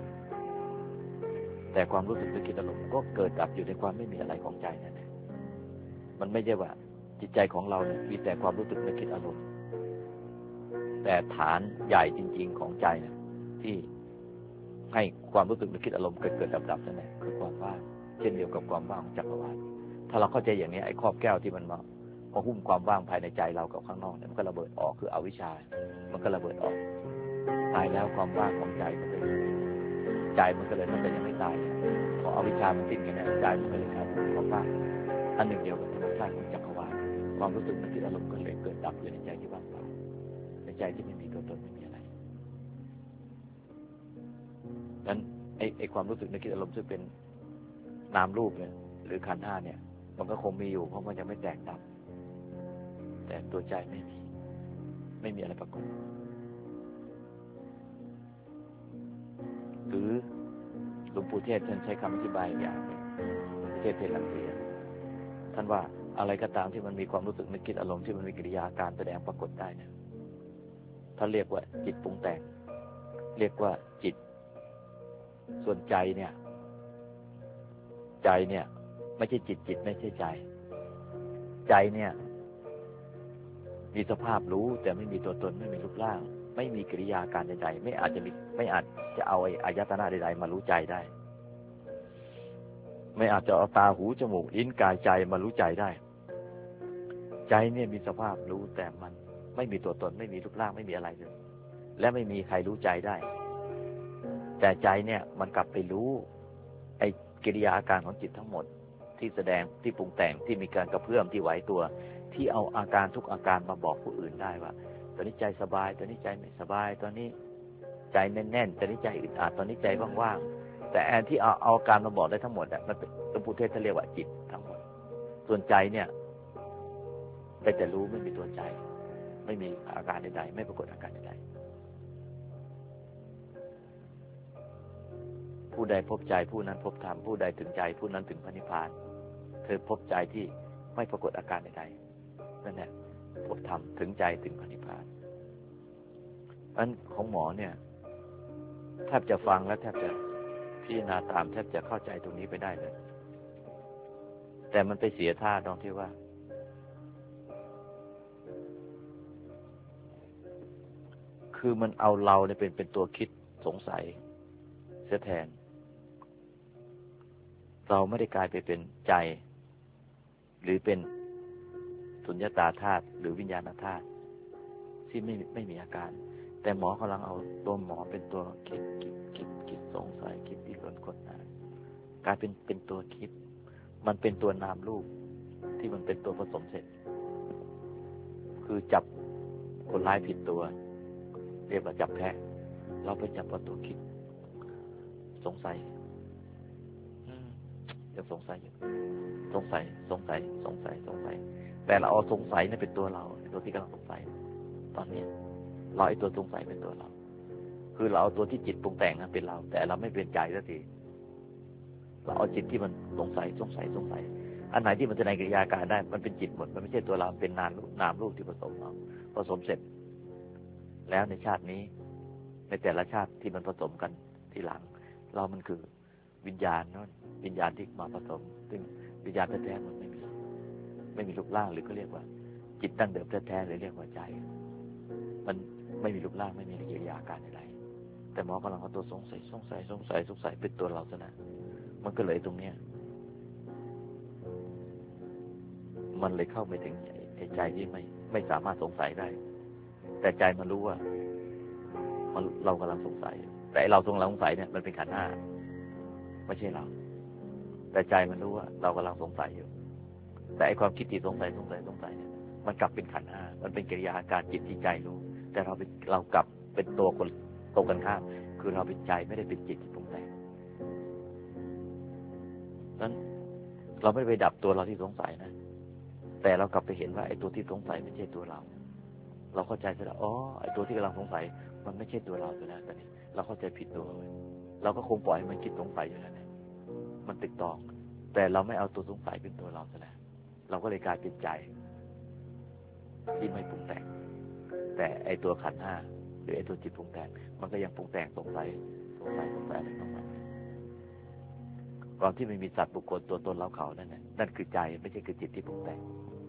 แต่ความรู้สึกนึกคิดอารมณ์ก็เกิดดับอยู่ในความไม่มีอะไรของใจนั่นเองมันไม่ใช่ว่าจิตใจของเราเนี่ยมีแต่ความรู้สึกนึกคิดอารมณ์แต่ฐานใหญ่จริงๆของใจเนี่ยที่ให้ความรู้สึกนึกคิดอารมณ์เกิดดับนั่นแหละคือความว่างเช่นเดียวกับความว่างของจักรวาลถ้าเราเข้าใจอย่างนี้ไอ้ครอบแก้วที่มันมาหุ้มความว่างภายในใจเรากับข้างนอกเนี่ยมันก็ระเบิดออกคืออวิชชามันก็ระเบิดออกตายแล้วความว่างของใจก็เป็นใจมันก็เลยตั้งแต่ยังไม่ตายพออวิชชามันสิ้นกันเนี่ยใจมันก็เลยกลายเป็นความว่างอันหนึ่งเดียวกับธรรมชาติของจักรวาลความรู้สึกนึกคิดอารมณ์ก็เลยเกิดดับอยู่ในใจที่ว่างเปล่าในใจที่ไม่มีตัวตนไม่มีอะไรนั้นไอ้ความรู้สึกนึกคิดอารมณ์ซึ่งเป็นนามรูปเนี่ยหรือขันธ์ห้าเนี่ยมันก็คงมีอยู่เพราะมันยังไม่แตกดับแต่ตัวใจไม่มีอะไรปรากฏหรือหลวงปู่เทศท่านใช้คำอธิบายอย่างเทศรังสีท่านว่าอะไรก็ตามที่มันมีความรู้สึกนึกคิดอารมณ์ที่มันมีกิริยาการแสดงปรากฏได้เนี่ยท่านเรียกว่าจิตปรุงแต่งเรียกว่าจิตส่วนใจเนี่ยไม่ใช่จิตไม่ใช่ใจใจเนี่ยมีสภาพรู้แต่ไม่มีตัวตนไม่มีรูปร่างไม่มีกิริยาการใดๆไม่อาจจะเอาอายตนะใดๆมารู้ใจได้ไม่อาจจะเอาตาหูจมูกลิ้นกายใจมารู้ใจได้ใจเนี่ยมีสภาพรู้แต่มันไม่มีตัวตนไม่มีรูปร่างไม่มีอะไรเลยและไม่มีใครรู้ใจได้แต่ใจเนี่ยมันกลับไปรู้ไอ้กิริยาอาการของจิตทั้งหมดที่แสดงที่ปรุงแต่งที่มีการกระเพื่อมที่ไหวตัวที่เอาอาการทุกอาการมาบอกผู้อื่นได้ว่าตอนนี้ใจสบายตอนนี้ใจไม่สบายตอนนี้ใจแน่นๆตอนนี้ใจอึดอัดตอนนี้ใจว่างๆแต่แอนที่เอาอาการมาบอกได้ทั้งหมดอ่ะมันเป็นหลวงปู่เทศท่านเรียกว่าจิตทั้งหมดส่วนใจเนี่ยได้แต่รู้ไม่มีตัวใจไม่มีอาการใดๆไม่ปรากฏอาการใดๆผู้ใดพบใจผู้นั้นพบธรรมผู้ใดถึงใจผู้นั้นถึงพระนิพพานเธอพบใจที่ไม่ปรากฏอาการใดๆนั่นแหละพบธรรมถึงใจถึงพระนิพพานอันของหมอเนี่ยแทบจะฟังและแทบจะพิจารณาตามแทบจะเข้าใจตรงนี้ไปได้เลยแต่มันไปเสียท่าตรงที่ว่าคือมันเอาเราเนี่ยเป็นตัวคิดสงสัยเสียแทนเราไม่ได้กลายไปเป็นใจหรือเป็นสุญญตาธาตุหรือวิญญาณธาตุที่ไม่มีอาการแต่หมอกำลังเอาตัวหมอเป็นตัวคิดสงสัยคิดดิ้นรนกดดันกลายเป็นตัวคิดมันเป็นตัวนามรูปที่มันเป็นตัวผสมเสร็จคือจับคนร้ายผิดตัวเรียกว่าจับแพ้เราไปจับตัวคิดสงสัยยังสงสัยอยู่สงสัยแต่เราเอาสงสัยนี่เป็นตัวเราตัวที่กำลังสงสัยตอนนี้เราไอ้ตัวสงสัยเป็นตัวเราคือเราเอาตัวที่จิตปรุงแต่งเป็นเราแต่เราไม่เป็นใจสักทีเราเอาจิตที่มันสงสัยอันไหนที่มันจะในกิริยาการได้มันเป็นจิตหมดมันไม่ใช่ตัวเราเป็นนามรูปที่ผสมเสร็จแล้วในชาตินี้ในแต่ละชาติที่มันผสมกันทีหลังเรามันคือวิญญาณนั่นวิญญาณที่มาผสมซึ่งวิญญาณแท้ๆมันไม่มีรูปร่างหรือก็เรียกว่าจิตดั้งเดิมแท้ๆหรือเรียกว่าใจมันไม่มีรูปร่างไม่มีกิริยาการอะไรแต่หมอกำลังเอาตัวสงสัยเป็นตัวเราซะนะมันก็เลยตรงเนี้ยมันเลยเข้าไม่ถึงใจที่ไม่สามารถสงสัยได้แต่ใจมันรู้ว่าเรากำลังสงสัยแต่เราสงสัยเนี่ยมันเป็นขันธ์ห้าไม่ใช่เราแต่ใจมันรู้ว่าเรากำลังสงสัยอยู่แต่ไอความคิดที่สงสัยเนี่ยมันกลับเป็นขันธ์ห้ามันเป็นกิริยาอาการจิตที่ใจรู้แต่เรากลับเป็นตัวคนตรงกันข้ามคือเราเป็นใจไม่ได้เป็นจิตที่ปรุงแต่งนั้นเราไม่ไปดับตัวเราที่สงสัยนะแต่เรากลับไปเห็นว่าไอตัวที่สงสัยไม่ใช่ตัวเราเข้าใจซะแล้วอ๋อไอตัวที่กำลังสงสัยมันไม่ใช่ตัวเราแล้วตอนนี้เราเข้าใจผิดตัวเราก็คงปล่อยให้มันคิดสงสัยอยู่แล้วมันติดต่อแต่เราไม่เอาตัวสงสัยเป็นตัวเราซะแล้วเราก็เลยกลายเป็นใจที่ไม่ปรุงแต่งแต่ไอตัวขันธ์ห้าหรือไอตัวจิตปรุงแต่งมันก็ยังปรุงแต่งสงสัยอะไรของมันก่อนที่ไม่มีสัตว์บุคคลตัวตนเราเขานั่นคือใจไม่ใช่คือจิตที่ปรุงแต่ง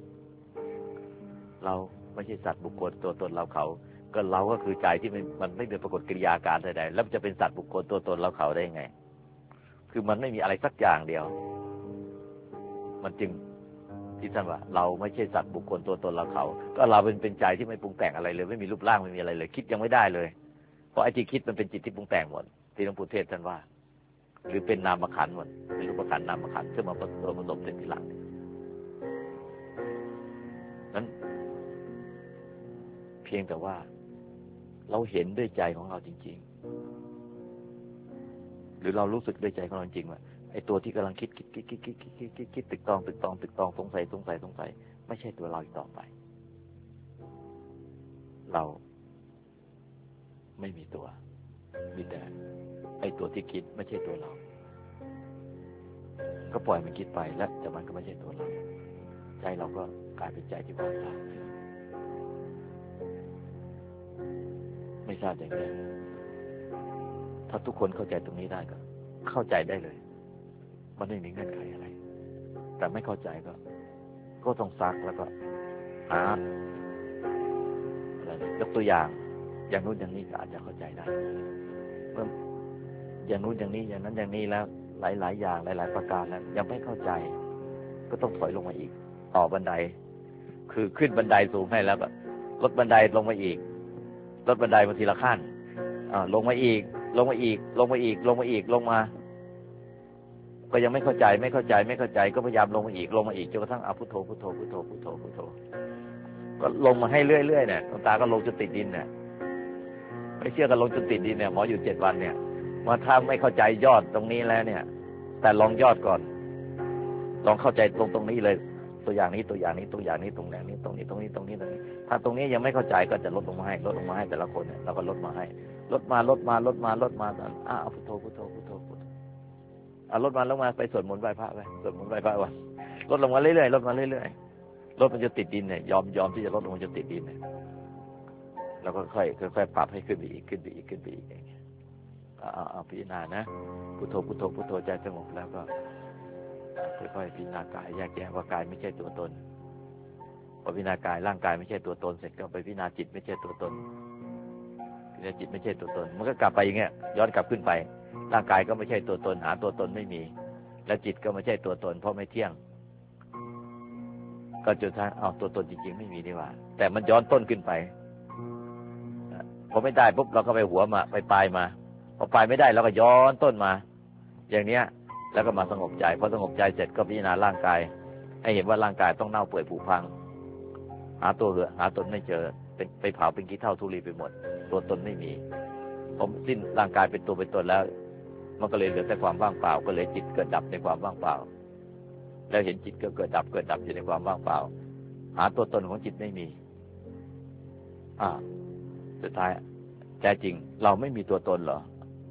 เราไม่ใช่สัตว์บุคคลตัวตนเราเขาก็เราก็คือใจที่มันไม่เป็นปรากฏกิริยาการใดๆแล้วจะเป็นสัตว์บุคคลตัวตนเราเขาได้ยังไงคือมันไม่มีอะไรสักอย่างเดียวมันจึงที่ท่านว่าเราไม่ใช่สัตว์บุคคลตัวตนเราเขาก็เราเป็นใจที่ไม่ปรุงแต่งอะไรเลยไม่มีรูปร่างไม่มีอะไรเลยคิดยังไม่ได้เลยเพราะไอ้ที่คิดมันเป็นจิตที่ปรุงแต่งหมดที่หลวงปู่เทศท่านว่าหรือเป็นนามขันธ์หมดเป็นรูปขันธ์นามขันธ์ซึ่งมาผสมเป็นทีหลังนั้นเพียงแต่ว่าเราเห็นด้วยใจของเราจริงๆหรือเรารู้สึกด้วยใจของเราจริงว่าไอ้ตัวที่กำลังคิดตึกตองสงสัยไม่ใช่ตัวเราอีกต่อไปเราไม่มีตัวมีแต่ไอ้ตัวที่คิดไม่ใช่ตัวเราก็ปล่อยมันคิดไปแล้วแต่มันก็ไม่ใช่ตัวเราใจเราก็กลายเป็นใจที่ว่างเปล่าไม่ทราบอย่างไรถ้าทุกคนเข้าใจตรงนี้ได้ก็เข้าใจได้เลยมันไม่มีเงื่อนไขอะไรแต่ไม่เข้าใจก็ต้องซักแล้วก็หาอะไรยกตัวอย่างนู้นอย่างนี้ก็อาจจะเข้าใจได้เมื่ออย่างนู้นอย่างนี้อย่างนั้นอย่างนี้แล้วหลายอย่างหลายประการแล้วยังไม่เข้าใจก็ต้องถอยลงมาอีกต่อบันไดคือขึ้นบันไดสูงให้แล้วก็ลดบันไดลงมาอีกลดบันไดมาทีละขั้นลงมาอีกลงมาก็ยังไม่เข้าใจก็พยายามลงมาอีกจนกระทั่งพุทโธก็ลงมาให้เรื่อยๆเนี่ยหลวงตาก็ลงจนติดดินเนี่ยไม่เชื่อก็ลงจนติดดินเนี่ยหมออยู่7 วันเนี่ยมาถ้าไม่เข้าใจยอดตรงนี้แล้วเนี่ยแต่ลองยอดก่อนลองเข้าใจตรงนี้เลยตัวอย่างนี้ตรงนี้ถ้าตรงนี้ยังไม่เข้าใจก็จะลดลงมาให้แต่ละคนเนี่ยเราก็ลดมาพุทโธลดมาลดมาไปสวดมนต์ไหว้พระไปสวดมนต์ไหว้พระวันลดลงมาเรื่อยๆลดมันจะติดดินเนี่ยยอมที่จะลดลงมันจะติดดินเนี่ยแล้วก็ค่อยปรับให้ขึ้นไปอีกอย่างเงี้ยเอาพิจารณานะพุทโธใจสงบแล้วก็ค่อยๆพิจารณากายแยกแยะว่ากายไม่ใช่ตัวตนพอพิจารณากายร่างกายไม่ใช่ตัวตนเสร็จก็ไปพิจารณาจิตไม่ใช่ตัวตนพิจารณาจิตไม่ใช่ตัวตนมันก็กลับไปอย่างเงี้ยย้อนกลับขึ้นไปร่างกายก็ไม่ใช่ตัวตนหาตัวตนไม่มีและจิตก็ไม่ใช่ตัวตนเพราะไม่เที่ยงก็จนท้ายตัวตนจริงๆไม่มีนี่หว่าแต่มันย้อนต้นขึ้นไปพอไม่ได้ปุ๊บเราก็ไปหัวมาไปปลายมาพอปลายไม่ได้เราก็ย้อนต้นมาอย่างเนี้ยแล้วก็มาสงบใจพอสงบใจเสร็จก็พิจารณาร่างกายให้เห็นว่าร่างกายต้องเน่าเปื่อยผุพังหาตนไม่เจอเป็นไปเผาเป็นขี้เถ้าทุลีไปหมดตัวตนไม่มีผมสิ้นร่างกายเป็นตัวเป็นตนแล้วมันก็เลยเหลือแต่ความว่างเปล่าก็เลยจิตเกิดดับในความว่างเปล่าแล้วเห็นจิตก็เกิดดับอยู่ในความว่างเปล่าหาตัวตนของจิตไม่มีสุดท้ายแท้จริงเราไม่มีตัวตนเหรอ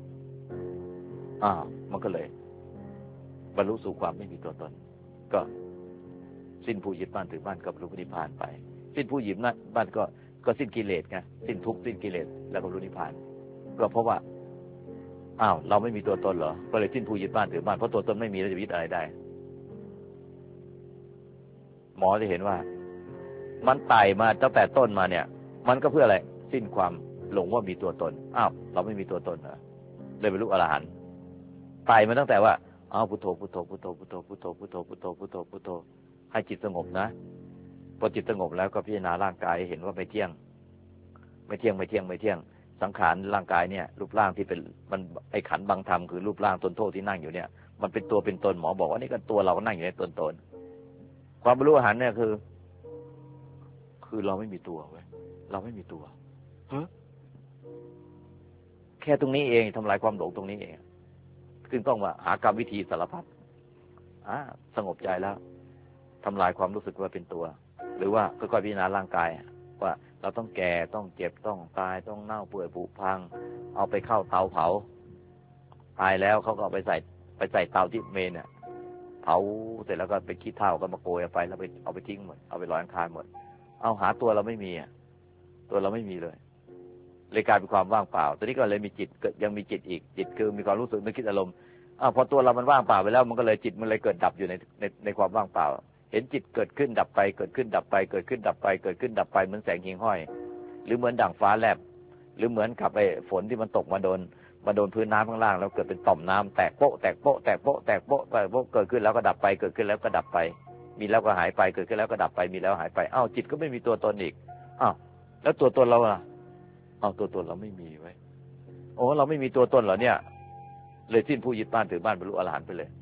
มันก็เลยบรรลุสู่ความไม่มีตัวตนก็สิ้นผู้ยึดมั่นถือมั่นก็บรรลุนิพพานไปสิ้นผู้ยึดมั่นก็สิ้นกิเลสไงสิ้นทุกข์สิ้นกิเลสแล้วก็บรรลุนิพพานก็เพราะว่าเราไม่มีตัวตนเหรอก็เลยสิ้นผู้ยึดมั่นถือมั่นเพราะตัวตนไม่มีแล้วจะยึดอะไรได้หมอจะเห็นว่ามันไต่มาตั้งแต่ต้นมาเนี่ยมันก็เพื่ออะไรสิ้นความหลงว่ามีตัวตนเราไม่มีตัวตนเหรอเลยบรรลุอรหันต์ไต่มาตั้งแต่ว่าพุทโธให้จิตสงบนะพอจิตสงบแล้วก็พิจารณาร่างกายเห็นว่าไม่เที่ยงสังขารร่างกายเนี่ยรูปร่างที่เป็นมันไอ้ขันธ์บังธรรมคือรูปร่างตนโทษที่นั่งอยู่เนี่ยมันเป็นตัวเป็นตนหมอบอกว่านี่ก็ตัวเรานั่งอยู่ในตนความบรรลุอรหันต์เนี่ยคือเราไม่มีตัวเว้ยเราไม่มีตัวแค่ตรงนี้เองทำลายความหลงตรงนี้เองซึ่งต้องว่าหากรรมวิธีสารพัดสงบใจแล้วทำลายความรู้สึกว่าเป็นตัวหรือว่าค่อยๆพิจารณาร่างกายว่าเราต้องแก่ต้องเจ็บต้องตายต้องเน่าเปื่อยผุพังเอาไปเข้าเตาเผาตายแล้วเขาก็เอาไปใส่เตาที่เมนเนี่ยเผาเสร็จแล้วก็ไปขี้เถ้าก็มาโกยเอาไปแล้วเอาไปทิ้งหมดเอาไปลอยอังคารหมดหาตัวเราไม่มีตัวเราไม่มีเลยเลยกลายเป็นความว่างเปล่าตอนนี้ก็เลยมีจิตยังมีจิตอีกจิตคือมีความรู้สึกนึกคิดอารมณ์พอตัวเรามันว่างเปล่าไปแล้วมันก็เลยจิตมันเลยเกิดดับอยู่ในความว่างเปล่าเห็นจิตเกิดขึ้นดับไปเกิดขึ้นดับไปเกิดขึ้นดับไปเกิดขึ้นดับไปเหมือนแสงหิ่งห้อยหรือเหมือนด่างฟ้าแลบหรือเหมือนกับไอ้ฝนที่มันตกมาโดนพื้นน้ำข้างล่างแล้วเกิดเป็นต่อมน้ำแตกโป๊ะเกิดขึ้นแล้วก็ดับไปเกิดขึ้นแล้วก็ดับไปมีแล้วก็หายไปเกิดขึ้นแล้วก็ดับไปมีแล้วหายไปจิตก็ไม่มีตัวตนอีกแล้วตัวตนเราล่ะตัวตนเราไม่มีไว้เราไม่มีตัวตนเหรอเนี่ยเลยสิ้นผู้ยึดบ้านถือบ้านบรรลุอรหันต์ไปเลย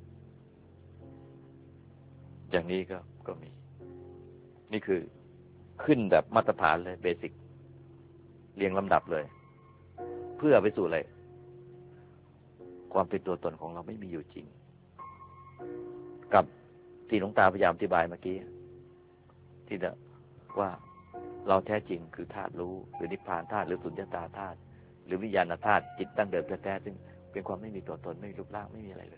อย่างนี้ก็มีนี่คือขึ้นแบบมาตรฐานเลยเบสิกเรียงลำดับเลยเพื่อไปสู่อะไรความเป็นตัวตนของเราไม่มีอยู่จริงกับที่หลวงตาพยายามอธิบายเมื่อกี้ที่ว่าเราแท้จริงคือธาตุรู้หรือนิพพานธาตุหรือสุญญตาธาตุหรือวิญญาณธาตุจิตตั้งเดิมแท้ๆซึ่งเป็นความไม่มีตัวตนไม่มีรูปร่างไม่มีอะไรเลย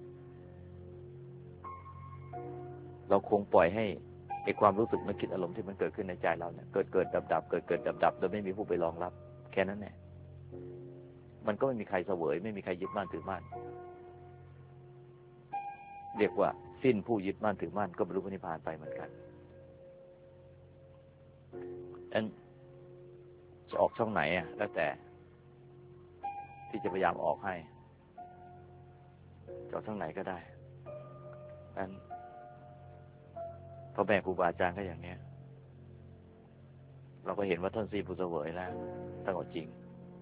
เราคงปล่อยให้ไอ้ความรู้สึกนึกคิดอารมณ์ที่มันเกิดขึ้นในใจเราเนี่ยเกิดดับเกิดดับโดยไม่มีผู้ไปรองรับแค่นั้นแหละมันก็ไม่มีใครเสวยไม่มีใครยึดมั่นถือมั่นเรียกว่าสิ้นผู้ยึดมั่นถือมั่นก็บรรลุนิพพานไปเหมือนกันจะออกช่องไหนอ่ะแล้วแต่ที่จะพยายามออกให้จะออกช่องไหนก็ได้นั้นพ่อแม่ครูบาอาจารย์ก็อย่างเนี้ยเราก็เห็นว่าท่านสิ้นผู้เสวยแล้วตั้งเอาจริง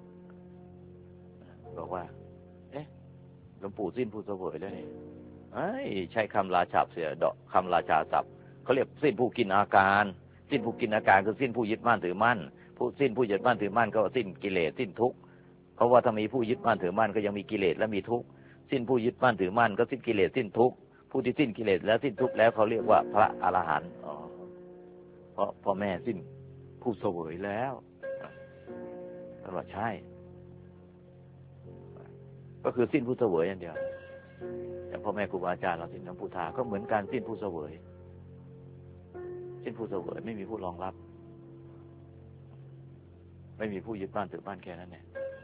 บอกว่าหลวงปู่สิ้นผู้เสวยแล้วนี่ใช้คำราชาเสียดอกคำราชาศัพท์เขาเรียกสิ้นผู้กินอาการสิ้นผู้กินอาการคือสิ้นผู้ยึดมั่นถือมั่นผู้สิ้นผู้ยึดมั่นถือมั่นก็สิ้นกิเลสสิ้นทุกข์เพราะว่าถ้ามีผู้ยึดมั่นถือมั่นก็ยังมีกิเลสและมีทุกข์สิ้นผู้ยึดมั่นถือมั่นก็สิ้นกิเลสสิ้นทุกข์ผู้ที่สิ้นกิเลสแล้วสิ้นทุกข์แล้วเขาเรียกว่าพระอรหันต์เพราะพ่อแม่สิ้นผู้เสวยแล้วท่านว่าใช่ก็คือสิ้นผู้เสวยอย่างเดียวอย่างพ่อแม่ครูบาอาจารย์เราสิ้นน้ำพุทธาก็เหมือนการสิ้นผู้เสวยสิ้นผู้เสวยไม่มีผู้รองรับไม่มีผู้ยึดบ้านถือบ้านแค่นั้นเนี่ย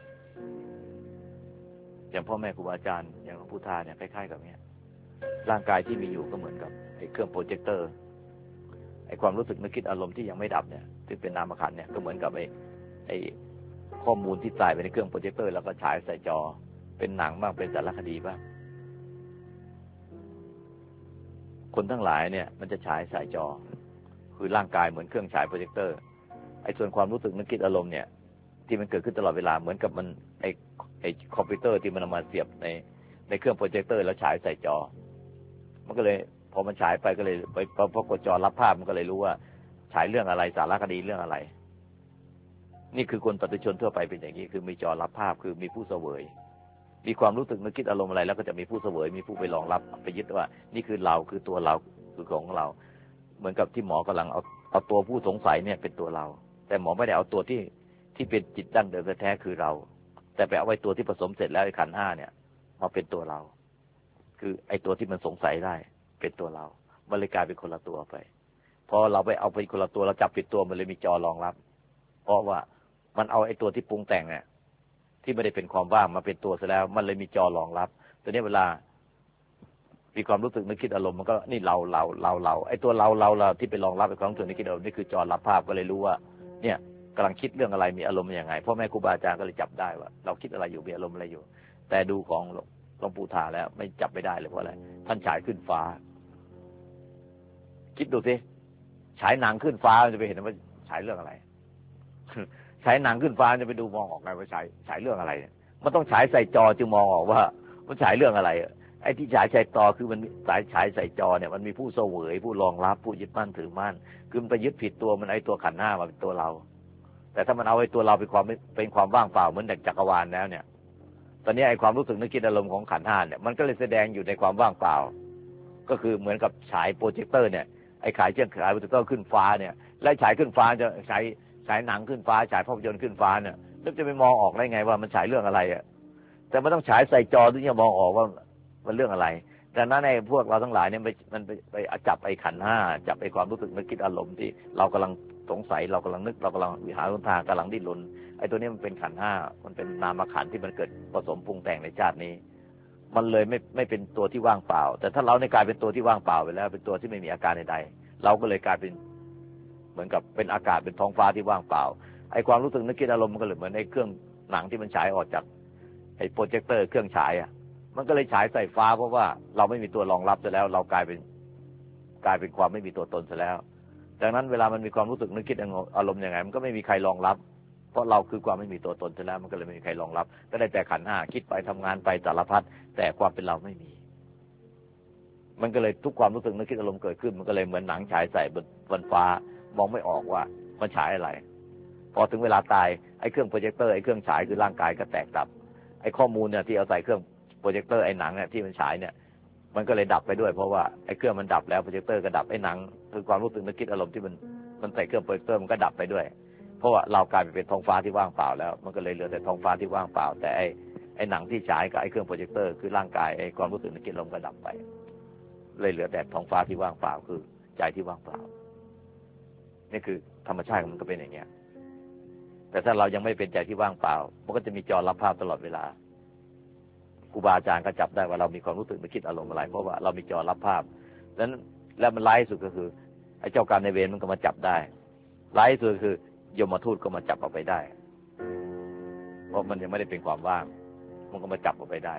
อย่างพ่อแม่ครูบาอาจารย์อย่างหลวงพุทธาเนี่ยคล้ายๆกับเนี้ยร่างกายที่มีอยู่ก็เหมือนกับไอ้เครื่องโปรเจคเตอร์ไอ้ความรู้สึกนึกคิดอารมณ์ที่ยังไม่ดับเนี่ยที่เป็นนามขันธ์เนี่ยก็เหมือนกับไอ้ข้อมูลที่ใส่ไปในเครื่องโปรเจคเตอร์แล้วก็ฉายใส่จอเป็นหนังบ้างเป็นสารคดีบ้างคนทั้งหลายเนี่ยมันจะฉายใส่จอคือร่างกายเหมือนเครื่องฉายโปรเจคเตอร์ไอ้ส่วนความรู้สึกนึกคิดอารมณ์เนี่ยที่มันเกิดขึ้นตลอดเวลาเหมือนกับมันไอ้คอมพิวเตอร์ที่มันเอามาเสียบในเครื่องโปรเจคเตอร์แล้วฉายใส่จอมันก็เลยพอมันฉายไปก็เลยไปพอกดจอรับภาพมันก็เลยรู้ว่าฉายเรื่องอะไรสารคดีเรื่องอะไรนี่คือคนปุถุชนทั่วไปเป็นอย่างนี้คือมีจอรับภาพคือมีผู้เสวยมีความรู้สึกนึกคิดอารมณ์อะไรแล้วก็จะมีผู้เสวยมีผู้ไปรองรับไปยึดว่านี่คือเราคือตัวเราคือของเราเหมือนกับที่หมอกำลังเอาตัวผู้สงสัยเนี่ยเป็นตัวเราแต่หมอไม่ได้เอาตัวที่เป็นจิตดั้งเดิมแท้ๆคือเราแต่ไปเอาไว้ตัวที่ผสมเสร็จแล้วไอ้ขันธ์5เนี่ยมาเป็นตัวเราคือไอ้ตัวที่มันสงสัยได้เป็นตัวเรามันเลยกลายเป็นคนละตัวไปพอเราไปเอาไปคนละตัวเราจับผิดตัวมันเลยมีจอรองรับเพราะว่ามันเอาไอ้ตัวที่ปรุงแต่งเนี่ยที่ไม่ได้เป็นความว่างมาเป็นตัวซะแล้วมันเลยมีจอรองรับตอนนี้เวลามีความรู้สึกนึกคิดอารมณ์มันก็นี่เราไอ้ตัวเราที่ไปรองรับไอ้ความรู้สึกนึกคิดอารมณ์นี่คือจอรับภาพก็เลยรู้ว่าเนี่ยกำลังคิดเรื่องอะไรมีอารมณ์ยังไงพ่อแม่ครูบาอาจารย์ก็เลยจับได้ว่าเราคิดอะไรอยู่มีอารมณ์อะไรอยู่แต่ดูของหลวงปู่ทาแล้วไม่จับไม่ได้เลยเพราะอะไรท่านฉายขึ้นฟ้าคิดดูสิฉายหนังขึ้นฟ้าจะไปเห็นว่าฉายเรื่องอะไรฉายหนังขึ้นฟ้าจะไปดูมองออกไงว่าฉายเรื่องอะไรมันต้องฉายใส่จอจึงมองออกว่ามันฉายเรื่องอะไรไอ้ที่ฉายใส่จอคือมันฉายใส่จอเนี่ยมันมีผู้เสวยผู้รองรับผู้ยึดมั่นถือมั่นคือมันไปยึดผิดตัวมันไอ้ตัวขันธ์5มาเป็นตัวเราแต่ถ้ามันเอาไอ้ตัวเราเป็นความว่างเปล่าเหมือนจักรวาลแล้วเนี่ยตอนนี้ไอ้ความรู้สึกนึกคิดอารมณ์ของขันธ์5เนี่ยมันก็เลยแสดงอยู่ในความว่างเปล่าก็คือเหมือนกับฉายโปรเจคเตอร์เนี่ยไอ้ฉายโปรเจคเตอร์ขึ้นฟ้าเนี่ยแล้วฉายขึ้นฟ้าจะฉายหนังขึ้นฟ้าฉายภาพยนตร์ขึ้นฟ้าเนี่ยแล้วจะไปมองออกได้ไงว่ามันฉายเรื่องอะไรอ่ะแต่มันต้องฉายใส่จอถึงจะมองออกว่ามันเรื่องอะไรดังนั้นไอ้พวกเราทั้งหลายเนี่ยมันไปจับไอ้ขันธ์5จับไอ้ความรู้สึกนึกคิดอารมณ์ที่เรากำลังสงสัยเรากำลังนึกเรากำลังวิหารทางกำลังดิ้นรนไอ้ตัวนี้มันเป็นขันธ์5มันเป็นนามขันธ์ที่มันเกิดผสมปรุงแต่งในชาตินี้มันเลยไม่เป็นตัวที่ว่างเปล่าแต่ถ้าเราในกลายเป็นตัวที่ว่างเปล่าไปแล้วเป็นตัวที่ไม่มีอาการใดๆเราก็เลยกลายเป็นเหมือนกับเป็นอากาศเป็นท้องฟ้าที่ว่างเปล่าไอ้ความรู้สึกนึกคิดอารมณ์มันก็เลยเหมือนไอ้เครื่องหนังที่มันฉายออกจากไอ้โปรเจคเตอร์เครื่องฉายอ่ะมันก็เลยฉายใส่ฟ้าเพราะว่าเราไม่มีตัวรองรับซะแล้วเรากลายเป็นความไม่มีตัวตนซะแล้วดังนั้นเวลามันมีความรู้สึกนึกคิดอารมณ์ยังไงมันก็ไม่มีใครรองรับเพราะเราคือความไม่มีตัวตนเสร็จแล้วมันก็เลยไม่มีใครรองรับก็ได้แต่ขันธ์ห้าคิดไปทำงานไปสารพัดแต่ความเป็นเราไม่มีมันก็เลยทุกความรู้สึกนึกคิดอารมณ์เกิดขึ้นมันก็เลยเหมือนหนังฉายใส่บนฟ้ามองไม่ออกว่ามันฉายอะไรพอถึงเวลาตายไอ้เครื่องโปรเจคเตอร์ไอ้เครื่องฉายคือร่างกายก็แตกดับไอ้ข้อมูลเนี่ยที่เอาใส่เครื่องโปรเจคเตอร์ไอ้หนังเนี่ยที่มันฉายเนี่ยมันก็เลยดับไปด้วยเพราะว่าไอ้เครื่องมันดับแล้วโปรเจคเตอร์ก็ดับไอ้หนังคือความรู้สึกนึกคิดอารมณ์ที่มันใส่เครื่องโปรเจคเตอร์มันก็ดับไปด้วยเพราะว่าเรากลายไปเป็นท้องฟ้าที่ว่างเปล่าแล้วมันก็เลยเหลือแต่ท้องฟ้าที่ว่างเปล่าแต่ไอ้หนังที่ฉายกับไอ้เครื่องโปรเจคเตอร์คือร่างกายไอ้ความรู้สึกนึกคิดอารมณ์ก็ดับไปเลยเหลือแต่ท้องฟ้าที่ว่างเปล่าคือใจที่ว่างเปล่านี่คือธรรมชาติมันก็เป็นอย่างเงี้ยแต่ถ้าเรายังไม่เป็นใจที่ว่างเปล่ามันก็จะมีจอรับภาพตลอดเวลาครูบาอาจารย์ก็จับได้ว่าเรามีความรู้สึกนึกคิดอารมณ์อะไรเพราะว่าเรามีจอรับภาพแล้วมันร้ายสุดก็คือไอ้เจ้ากรรมนายเวรมันก็มาจับได้ร้ายสุดคือยมทูตก็มาจับเอาไปได้เพราะมันยังไม่ได้เป็นความว่างมันก็มาจับเอาไปได้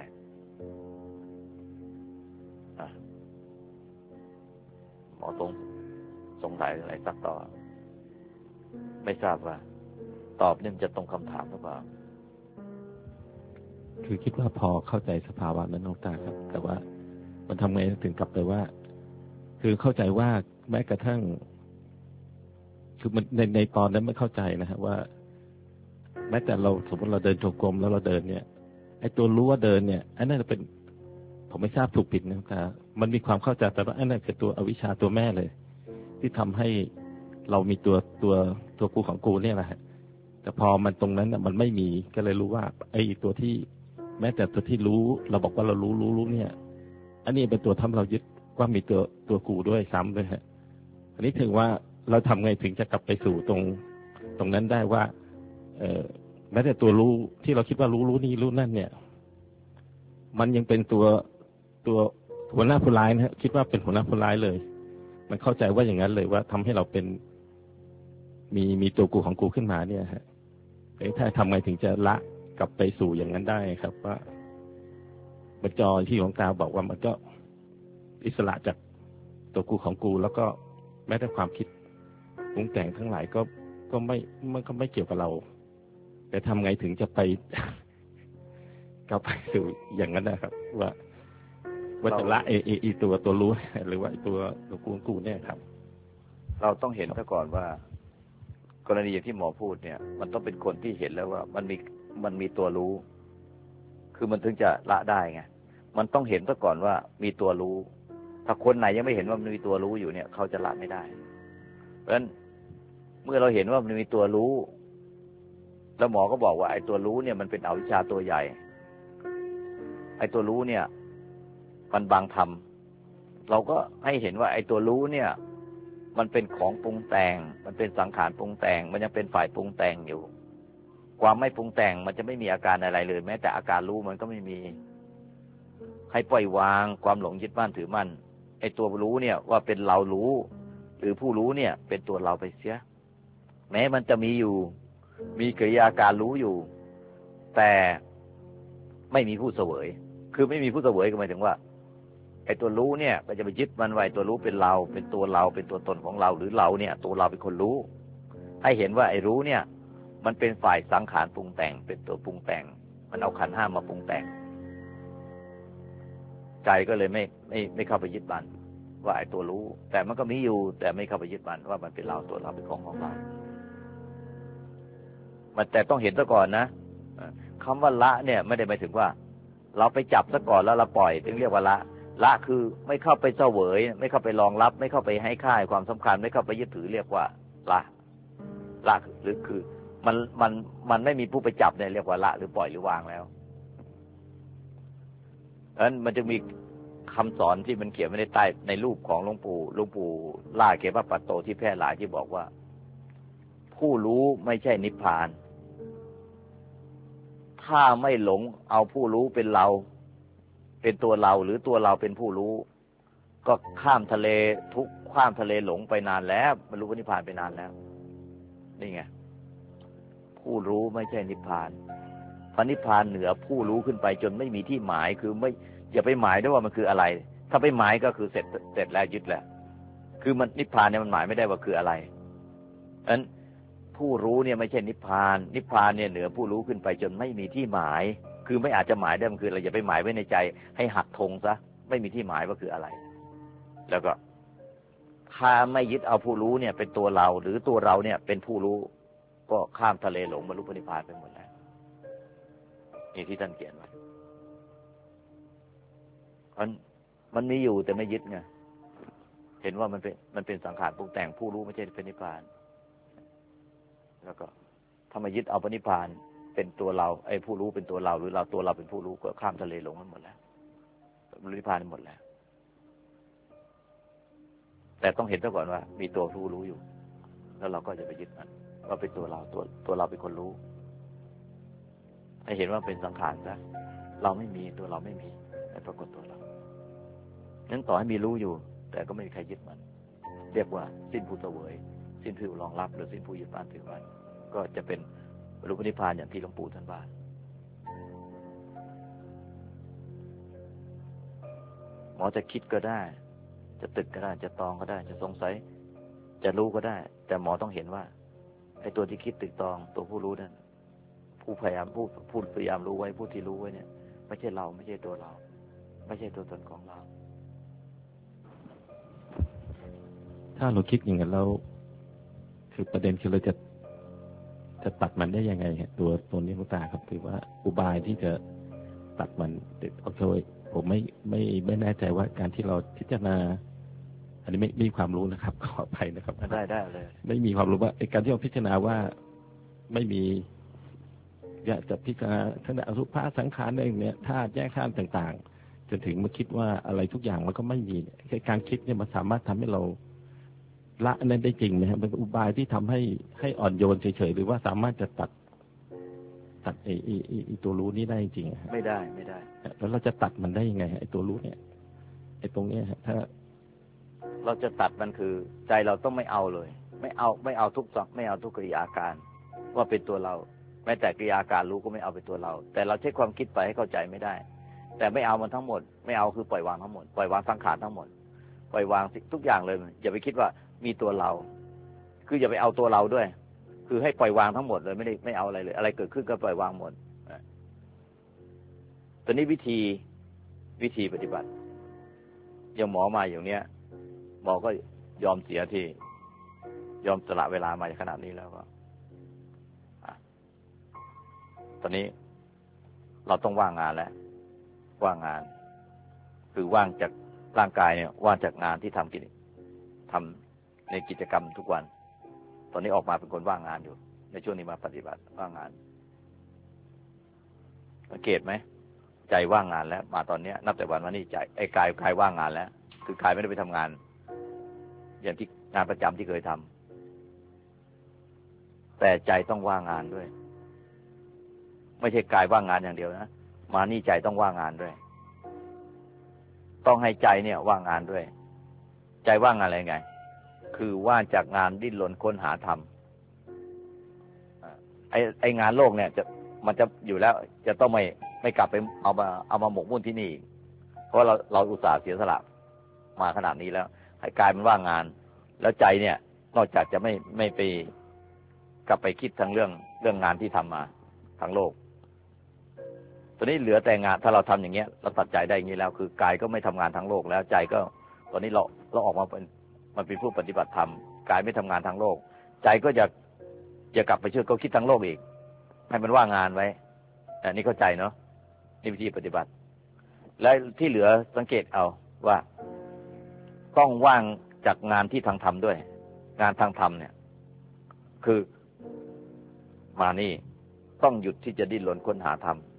หมอสงสัยอะไรสักต่อไม่ทราบว่าตอบเนี่ยมันจะตรงคำถามหรือเปล่าคือคิดว่าพอเข้าใจสภาวะนั้นน้องตาครับแต่ว่ามันทำไงถึงกลับไปว่าคือเข้าใจว่าแม้กระทั่งคือมันในตอนนั้นไม่เข้าใจนะครับว่าแม้แต่เราสมมติเราเดินจงกรมแล้วเราเดินเนี่ยไอ้ตัวรู้ว่าเดินเนี่ยอันนั้นเป็นผมไม่ทราบถูกผิดนะครับมันมีความเข้าใจแต่ว่าอันนั้นคือตัวอวิชชาตัวแม่เลยที่ทำให้เรามีตัวกูของกูเนี่ยแหละแต่พอมันตรงนั้นมันไม่มีก็เลยรู้ว่าไอ้ตัวที่แม้แต่ตัวที่รู้เราบอกว่าเรารู้เนี่ยอันนี้เป็นตัวทำเรายึดว่ามีตัวกูด้วยซ้ำด้วยฮะอันนี้ถึงว่าเราทำไงถึงจะกลับไปสู่ตรงนั้นได้ว่าแม้แต่ตัวรู้ที่เราคิดว่ารู้นี่รู้นั่นเนี่ยมันยังเป็นตัวหัวหน้าผู้ร้ายนะฮะคิดว่าเป็นหัวหน้าผู้ร้ายเลยมันเข้าใจว่าอย่างนั้นเลยว่าทำให้เราเป็นมีตัวกูของกูขึ้นมาเนี่ยฮะถ้าทำไงถึงจะละกลับไปสู่อย่างนั้นได้ครับว่าบัจจอยที่หลวงตาบอกว่ามันก็อิสระจากตัวกูของกูแล้วก็แม้แต่ความคิดปรุงแต่งทั้งหลายก็ไม่เกี่ยวกับเราแต่ทำไงถึงจะไปกลับไปสู่อย่างนั้นนะครับว่าจะละตัวรู้หรือว่าตัวกูของกูเนี่ยครับเราต้องเห็นซะก่อนว่ากรณีอย่างที่หมอพูดเนี่ยมันต้องเป็นคนที่เห็นแล้วว่ามันมีตัวรู้คือมันถึงจะละได้ไงมันต้องเห็นซะก่อนว่ามีตัวรู้ถ้าคนไหนยังไม่เห็นว่ามันมีตัวรู้อยู่เนี่ยเขาจะละไม่ได้เพราะฉะนั้นเมื่อเราเห็นว่ามันมีตัวรู้แล้วหมอก็บอกว่าไอ้ตัวรู้เนี่ยมันเป็นอวิชชาตัวใหญ่ไอ้ตัวรู้เนี่ยมันบังธรรมเราก็ให้เห็นว่าไอ้ตัวรู้เนี่ยมันเป็นของปรุงแต่งมันเป็นสังขารปรุงแต่งมันยังเป็นฝ่ายปรุงแต่งอยู่ความไม่ปรุงแต่งมันจะไม่มีอาการอะไรเลยแม้แต่อาการรู้มันก็ไม่มีให้ปล่อยวางความหลงยึดมั่นถือมั่นไอ้ตัวรู้เนี่ยว่าเป็นเรารู้หรือผู้รู้เนี่ยเป็นตัวเราไปเสียแม้มันจะมีอยู่มีกิริยาการรู้อยู่แต่ไม่มีผู้เสวยคือไม่มีผู้เสวยก็หมายถึงว่าไอ้ตัวรู้เนี่ยก็จะไปยึดมันไว้ตัวรู้เป็นเราเป็นตัวเราเป็นตัวตนของเราหรือเราเนี่ยตัวเราเป็นคนรู้ให้เห็นว่าไอ้รู้เนี่ยมันเป็นฝ่ายสังขารปรุงแต่งเป็นตัวปรุงแต่งมันเอาขันธ์ห้ามาปรุงแต่งใจก็เลยไม่เข้าไปยึดมันว่าไอ้ตัวรู้แต่มันก็มีอยู่แต่ไม่เข้าไปยึดมันว่ามันเป็นเราตัวเราเป็นของเรามันแต่ต้องเห็นซะก่อนนะคำว่าละเนี่ยไม่ได้หมายถึงว่าเราไปจับซะก่อนแล้วเราปล่อยถึงเรียกว่าละคือไม่เข้าไปเสวยไม่เข้าไปรองรับไม่เข้าไปให้ค่าความสำคัญไม่เข้าไปยึดถือเรียกว่าละหรือคือมันไม่มีผู้ไปจับเนี่ยเรียกว่าละหรือปล่อยหรือวางแล้วเพราะฉะนั้นมันจะมีคำสอนที่มันเขียนไว้ในใต้ในรูปของหลวงปู่ล่าเกปปัตโตที่แพร่หลายที่บอกว่าผู้รู้ไม่ใช่นิพพานถ้าไม่หลงเอาผู้รู้เป็นเราเป็นตัวเราหรือตัวเราเป็นผู้รู้ก็ข้ามทะเลทุกข้ามทะเลหลงไปนานแล้วบรรลุนิพพานไปนานแล้วนี่ไงผู้รู้ไม่ใช่นิพพานพระนิพพานเหนือผู้รู้ขึ้นไปจนไม่มีที่หมายคือไม่อย่าไปหมายด้วยว่ามันคืออะไรถ้าไปหมายก็คือเสร็จแล้วยึดแล้วคือมันนิพพานเนี่ยมันหมายไม่ได้ว่าคืออะไรฉะนั้นผู้รู้เนี่ยไม่ใช่นิพพานนิพพานเนี่ยเหนือผู้รู้ขึ้นไปจนไม่มีที่หมายคือไม่อาจจะหมายได้มันคืออะไรอย่าไปหมายไว้ในใจให้หักธงซะไม่มีที่หมายว่าคืออะไรแล้วก็ถ้าไม่ยึดเอาผู้รู้เนี่ยเป็นตัวเราหรือตัวเราเนี่ยเป็นผู้รู้ก็ข้ามทะเลหลงบรรลุนิพพานไปหมดแล้วนี่ที่ท่านเขียนไว้มันมีอยู่แต่ไม่ยึดไงเห็นว่ามันเป็นสังขารปรุงแต่งผู้รู้ไม่ใช่เป็นนิพพานแล้วก็ถ้ามายึดเอาปณิพพานเป็นตัวเราไอ้ผู้รู้เป็นตัวเราหรือเราตัวเราเป็นผู้รู้ก็ข้ามทะเลหลงมันหมดแล้วบรรลุนิพพานหมดแล้วแต่ต้องเห็นซะก่อนว่ามีตัวผู้รู้อยู่แล้วเราก็จะไปยึดมันว่าเป็นตัวเราตัวเราเป็นคนรู้ให้เห็นว่าเป็นสังขารซะเราไม่มีตัวเราไม่มีแต่ปรากฏตัวเรานั้นต่อให้มีรู้อยู่แต่ก็ไม่มีใครยึดมันเรียกว่าสิ้นผู้เสวยสิ้นผู้รองรับหรือสิ้นผู้ยึดมั่นถือมั่นก็จะเป็นบรรลุนิพพานอย่างที่หลวงปู่ท่านว่าหมอจะคิดก็ได้จะตึกก็ได้จะตองก็ได้จะสงสัยจะรู้ก็ได้แต่หมอต้องเห็นว่าไอ้ตัวที่คิดตึกตองตัวผู้รู้นั่นผู้พยายามรู้ไว้ผู้ที่รู้ไว้เนี่ยไม่ใช่เราไม่ใช่ตัวเราไม่ใช่ตัวตนของเราถ้าเราคิดอย่างนั้นแล้วคือประเด็นคือเราจะตัดมันได้ยังไงฮะตัวนี้หลวงตาครับคือว่าอุบายที่จะตัดมันโอเคผมไม่แน่ใจว่าการที่เราพิจารณาอันนี้ไม่มีความรู้นะครับขออภัยนะครับได้เลยไม่มีความรู้ว่าการที่เราพิจารณาว่าไม่มีอยากจะพิจารณาขณะอสุภะสังขารอะไรเนี่ยถ้าแยกข้ามต่างๆจนถึงมาคิดว่าอะไรทุกอย่างมันก็ไม่มีการคิดเนี่ยมันสามารถทำให้เราละนั้นได้จริงไหมครับเป็นอุบายที่ทำให้อ่อนโยนเฉยๆหรือว่าสามารถจะตัดไอ้ตัวรู้นี้ได้จริงๆไม่ได้แล้วเราจะตัดมันได้ยังไงไอ้ตัวรู้เนี่ยไอ้ตรงเนี้ยถ้าเราจะตัดมันคือใจเราต้องไม่เอาเลยไม่เอาทุกกิริยาการว่าเป็นตัวเราแม้แต่กิริยาการรู้ก็ไม่เอาเป็นตัวเราแต่เราใช้ความคิดไปให้เข้าใจไม่ได้แต่ไม่เอามันทั้งหมดไม่เอาคือปล่อยวางทั้งหมดปล่อยวางสังขารทั้งหมดปล่อยวางทุกอย่างเลยอย่าไปคิดว่ามีตัวเราคืออย่าไปเอาตัวเราด้วยคือให้ปล่อยวางทั้งหมดเลยไม่เอาอะไรเลยอะไรเกิดขึ้นก็ปล่อยวางหมดตอนนี้วิธีปฏิบัติอย่างหมอมาอย่างเนี้ยหมอก็ยอมเสียที่ยอมสละเวลามาขนาดนี้แล้วก็ตอนนี้เราต้องว่างงานแล้วว่างงานคือว่างจากร่างกายเนี่ยว่างจากงานที่ทำในกิจกรรมทุกวันตอนนี้ออกมาเป็นคนว่างงานอยู่ในช่วงนี้มาปฏิบัติว่างงานสังเกตไหมใจว่างงานแล้วมาตอนนี้นับแต่วันนี้ใจไอ้กายว่างงานแล้วคือกายไม่ได้ไปทำงานอย่างที่งานประจำที่เคยทำแต่ใจต้องว่างงานด้วยไม่ใช่กายว่างงานอย่างเดียวนะมานี่ใจต้องว่างงานด้วยต้องให้ใจเนี่ยว่างงานด้วยใจว่างงานอะไรไงคือว่างจากงานดิ้นรนค้นหาธรรมไองานโลกเนี่ยมันจะอยู่แล้วจะต้องไม่กลับไปเอามาหมกมุ่นที่นี่เพราะเราอุตส่าห์เสียสละมาขนาดนี้แล้วให้กายมันว่างงานแล้วใจเนี่ยนอกจากจะไม่ไปกลับไปคิดทางเรื่องงานที่ทำมาทางโลกตอนนี้เหลือแต่งานถ้าเราทำอย่างเงี้ยเราตัดใจได้อย่างนี้แล้วคือกายก็ไม่ทำงานทางโลกแล้วใจก็ตอนนี้เราออกมามันเป็นผู้ปฏิบัติธรรมกายไม่ทำงานทางโลกใจก็จะกลับไปเชื่อก็คิดทางโลกอีกให้มันว่างงานไว้อันนี้เข้าใจเนาะนี่วิธีปฏิบัติและที่เหลือสังเกตเอาว่าต้องว่างจากงานที่ทางธรรมด้วยงานทางธรรมเนี่ยคือมานี่ต้องหยุดที่จะดิ้นรนค้นหาธรรม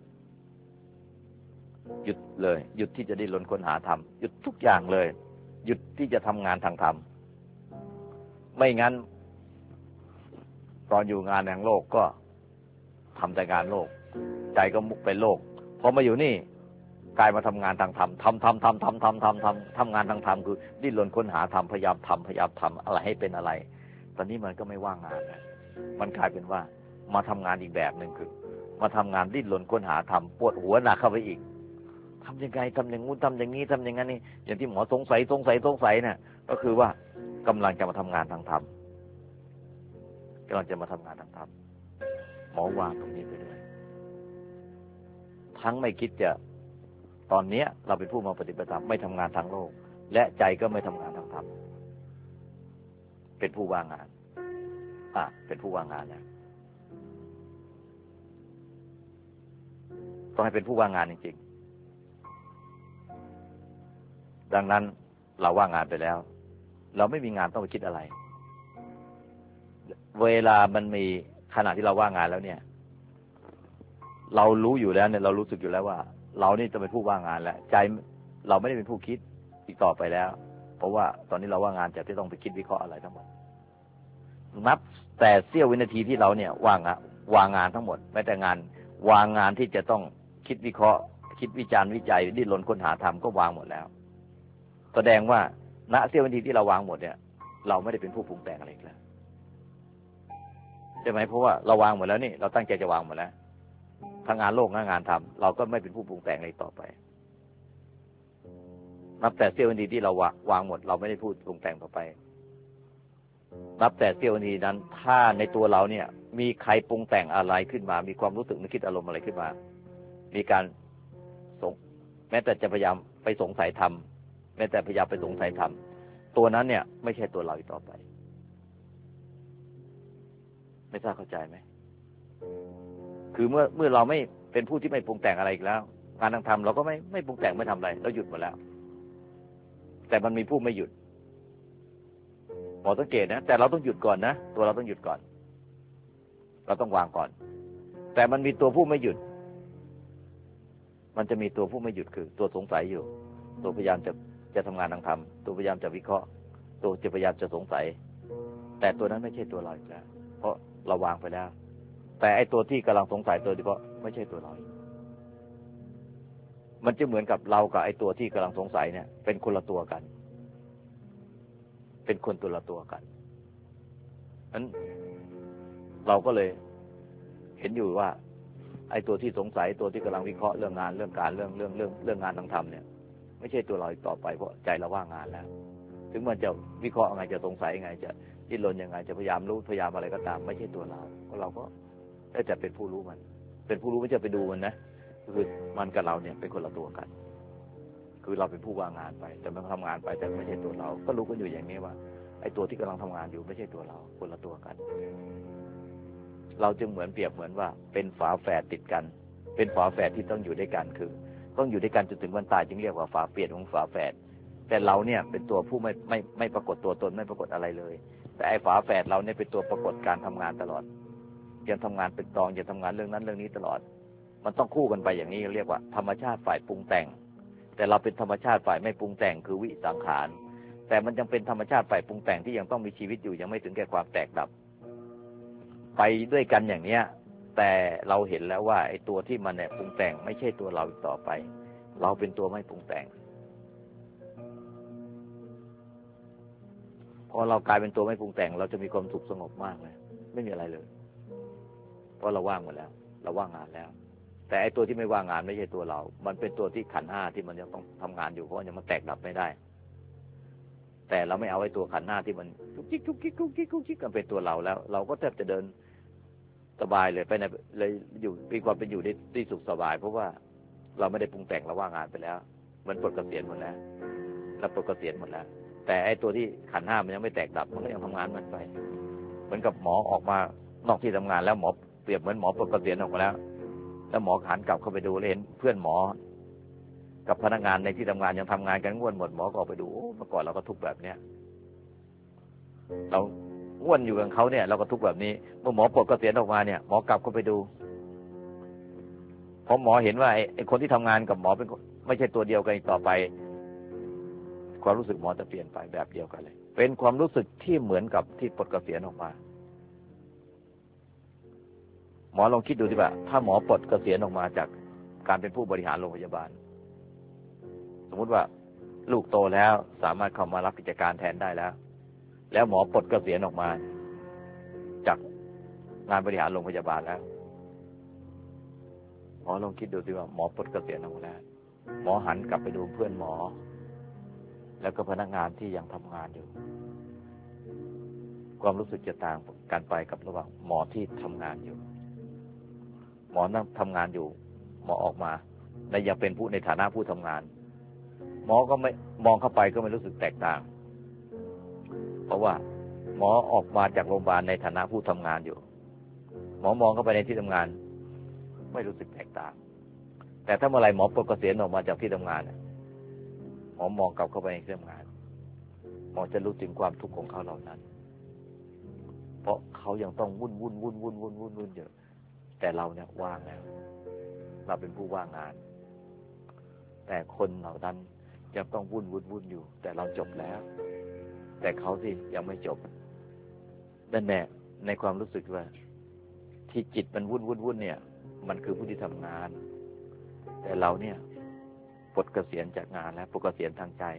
หยุดเลยหยุดที่จะดิ้นรนค้นหาธรรมหยุดทุกอย่างเลยหยุดที่จะทำงานทางธรรมไม่งั้นตอนอยู่งานแห่งโลกก็ทำแต่งานโลกใจก็มุกไปโลกพอมาอยู่นี่กายมาทำงานทางธรรมทำงานทางธรรมคือดิ้นรนค้นหาธรรมพยายามทำอะไรให้เป็นอะไรตอนนี้มันก็ไม่ว่างงานนะมันกลายเป็นว่ามาทำงานอีกแบบหนึ่งคือมาทำงานดิ้นรนค้นหาธรรมปวดหัวหนักเข้าไปอีกทำยังไงทำอย่างงู้นทำอย่างนี้ทำอย่างนั้นนี่อย่างที่หมอสงสัยเนี่ยก็คือว่ากำลังจะมาทำงานทางธรรมกำลังจะมาทำงานทางธรรมหมอวางตรงนี้ไปด้วยทั้งไม่คิดจะตอนนี้เราเป็นผู้มาปฏิบัติธรรมไม่ทำงานทางโลกและใจก็ไม่ทำงานทางธรรมเป็นผู้ว่างงานเป็นผู้ว่างงานนะต้องให้เป็นผู้ว่างงานจริงๆดังนั้นเราว่างงานไปแล้วเราไม่มีงานต้องไปคิดอะไรเวลามันมีขณะที่เราว่างงานแล้วเนี่ยเรารู้อยู่แล้วเนี่ยเรารู้สึกอยู่แล้วว่าเรานี่จะเป็นผู้ว่างงานแล้วใจเราไม่ได้เป็นผู้คิดอีกต่อไปแล้วเพราะว่าตอนนี้เราว่างงานจะต้องไปคิดวิเคราะห์อะไรทั้งหมดนับแต่เสี้ยววินาทีที่เราเนี่ยวางงานทั้งหมดแม้แต่งานวางงานที่จะต้องคิดวิเคราะห์คิดวิจารณ์วิจัยดิ้นรนค้นหาธรรมก็วางหมดแล้วแสดงว่าณเสี้ยววินาทีที่เราวางหมดเนี่ยเราไม่ได้เป็นผู้ปรุงแต่งอะไรอีกแล้วใช่ไหมเพราะว่าเราวางหมดแล้วนี่เราตั้งใจจะวางหมดแล้วทั้งงานโลกงานธรรมเราก็ไม่เป็นผู้ปรุงแต่งอะไรต่อไปนับแต่เสี้ยววินาทีที่เราวางหมดเราไม่ได้พูดปรุงแต่งต่อไปนับแต่เสี้ยววินาทีนั้นถ้าในตัวเราเนี่ยมีใครปรุงแต่งอะไรขึ้นมามีความรู้สึกนึกคิดอารมณ์อะไรขึ้นมามีการแม้แต่จะพยายามไปสงสัยธรรมแม้แต่พยายามไปสงสัยธรรมตัวนั้นเนี่ยไม่ใช่ตัวเราอีกต่อไปไม่ทราบเข้าใจไหมคือเมื่อเราไม่เป็นผู้ที่ไม่ปรุงแต่งอะไรอีกแล้วงานทางธรรมเราก็ไม่ปรุงแต่งไม่ทำอะไรเราหยุดหมดแล้วแต่มันมีผู้ไม่หยุดหมอสังเกตนะแต่เราต้องหยุดก่อนนะตัวเราต้องหยุดก่อนเราต้องวางก่อนแต่มันมีตัวผู้ไม่หยุดมันจะมีตัวผู้ไม่หยุดคือตัวสงสัยอยู่ตัวพยายามจะทำงานทางธรรมตัวพยายามจะวิเคราะห์ตัวจะพยายามจะสงสัยแต่ตัวนั้นไม่ใช่ตัวเราอีกแล้วเพราะเราวางไปแล้วแต่ไอ้ตัวที่กำลังสงสัยตัวนี้เพราะไม่ใช่ตัวเรามันจะเหมือนกับเรากับไอ้ตัวที่กำลังสงสัยเนี่ยเป็นคนละตัวกันเป็นคนตัวละตัวกันนั้นเราก็เลยเห็นอยู่ว่าไอ้ตัวที่สงสัยตัวที่กำลังวิเคราะห์เรื่องงานเรื่องการเรื่องงานทางธรรมเนี่ยไม่ใช่ตัวเราอีกต่อไปเพราะใจเราว่างงานแล้วถึงมันจะวิเคราะห์ยังไงจะสงสัยยังไงจะดิ้นรนยังไงจะพยายามรู้พยายามอะไรก็ตามไม่ใช่ตัวเราเพราะเราก็ได้แต่เป็นผู้รู้มันเป็นผู้รู้ไม่ใช่ไปดูมันนะคือมันกับเราเนี่ยเป็นคนละตัวกันคือเราเป็นผู้ว่างงานไปแต่มันทำงานไปแต่ไม่ใช่ตัวเราก็รู้กันอยู่อย่างนี้ว่าไอ้ตัวที่กำลังทำงานอยู่ไม่ใช่ตัวเราคนละตัวกันเราจึงเหมือนเปรียบเหมือนว่าเป็นฝาแฝดติดกันเป็นฝาแฝดที่ต้องอยู่ด้วยกันคือต้องอยู่ด้วยกันจนถึงวันตายจึงเรียกว่าฝาเปียกของฝาแฝดแต่เราเนี่ยเป็นตัวผู้ไม่ปรากฏตัวตนไม่ปรากฏอะไรเลยแต่ไอ้ฝาแฝดเราเนี่ยเป็นตัวปรากฏการทำงานตลอดยังทำงานเป็นตองยังทำงานเรื่องนั้นเรื่องนี้ตลอดมันต้องคู่กันไปอย่างนี้เรียกว่าธรรมชาติฝ่ายปรุงแต่งแต่เราเป็นธรรมชาติฝ่ายไม่ปรุงแต่งคือวิสังขารแต่มันยังเป็นธรรมชาติฝ่ายปรุงแต่งที่ยังต้องมีชีวิตอยู่ยังไม่ถึงแก่ความแตกดับไปด้วยกันอย่างเนี้ยแต่เราเห็นแล้วว่าไอ้ตัวที่มันเนี่ยปรุงแต่งไม่ใช่ตัวเราอีกต่อไปเราเป็นตัวไม่ปรุงแต่งพอเรากลายเป็นตัวไม่ปรุงแต่งเราจะมีความสุขสงบมากเลยไม่มีอะไรเลยเพราะเราว่างหมดแล้วเราว่างงานแล้วแต่ไอ้ตัวที่ไม่ว่างงานไม่ใช่ตัวเรามันเป็นตัวที่ขันธ์ห้าที่มันยังต้องทำงานอยู่เพราะยังมันแตกดับไม่ได้แต่เราไม่เอาไอ้ตัวขันธ์ห้าที่มันกุ๊กกิ๊กกุ๊กกิ๊กกุ๊กกิ๊กกุ๊กกิ๊กกันเป็นตัวเราแล้วเราก็แทบจะเดินสบายเลยไปในเลยอยู่มีความเป็นอยู่ที่สุขสบายเพราะว่าเราไม่ได้ปรุงแต่งเราว่างงานไปแล้วมันปลดเกษียณหมดแล้วเราปลดเกษียณหมดแล้วแต่ไอ้ตัวที่ขันธ์ห้ามันยังไม่แตกดับมันก็ยังทำงานมันไปเหมือนกับหมอออกมานอกที่ทำงานแล้วหมอเปรียบเหมือนหมอปลดเกษียณออกมาแล้วหมอหันกลับเข้าไปดูเห็นเพื่อนหมอกับพนักงานในที่ทำงานยังทำงานกันง่วนหมดหมอก็ออกไปดูเมื่อก่อนเราก็ทุกข์แบบเนี้ยเราง่วนอยู่กับเขาเนี่ยเราก็ทุกข์แบบนี้เมื่อหมอปลดเกษียณออกมาเนี่ยหมอกลับเข้าไปดูพอหมอเห็นว่าไอ้คนที่ทำงานกับหมอเป็นไม่ใช่ตัวเดียวกันอีกต่อไปความรู้สึกหมอจะเปลี่ยนไปแบบเดียวกันเลยเป็นความรู้สึกที่เหมือนกับที่ปลดเกษียณออกมาหมอลองคิดดูสิว่าถ้าหมอปลดเกษียณออกมาจากการเป็นผู้บริหารโรงพยาบาลสมมุติว่าลูกโตแล้วสามารถเข้ามารับกิจการแทนได้แล้วหมอปลดเกษียณออกมาจากงานบริหารโรงพยาบาลแล้วหมอลองคิดดูสิว่าหมอปลดเกษียณออกมาแล้วหมอหันกลับไปดูเพื่อนหมอแล้วก็พนักงานที่ยังทำงานอยู่ความรู้สึกจะต่างกันไปกับระหว่างหมอที่ทำงานอยู่หมอนั่งทำงานอยู่หมอออกมาและยังเป็นผู้ในฐานะผู้ทำงานหมอก็ไม่มองเข้าไปก็ไม่รู้สึกแตกต่างเพราะว่าหมอออกมาจากโรงพยาบาลในฐานะผู้ทำงานอยู่หมอมองเข้าไปในที่ทำงานไม่รู้สึกแตกต่างแต่ถ้าเมื่อไรหมอปลดเกษียณออกมาจากที่ทำงานหมอมองกลับเข้าไปในที่ทำงานหมอจะรู้ถึงความทุกข์ของเขาเหล่านั้นเพราะเขายังต้องวุ่นอยู่แต่เราเนี่ยว่างแล้วเราเป็นผู้ว่างงานแต่คนเหล่านั้นยังต้องวุ่นอยู่แต่เราจบแล้วแต่เขาสิยังไม่จบนั่นแหละในความรู้สึกว่าที่จิตมันวุ่นเนี่ยมันคือผู้ที่ทำงานแต่เราเนี่ยปลดเกษียณจากงานแล้วปลดเกษียณทางใจ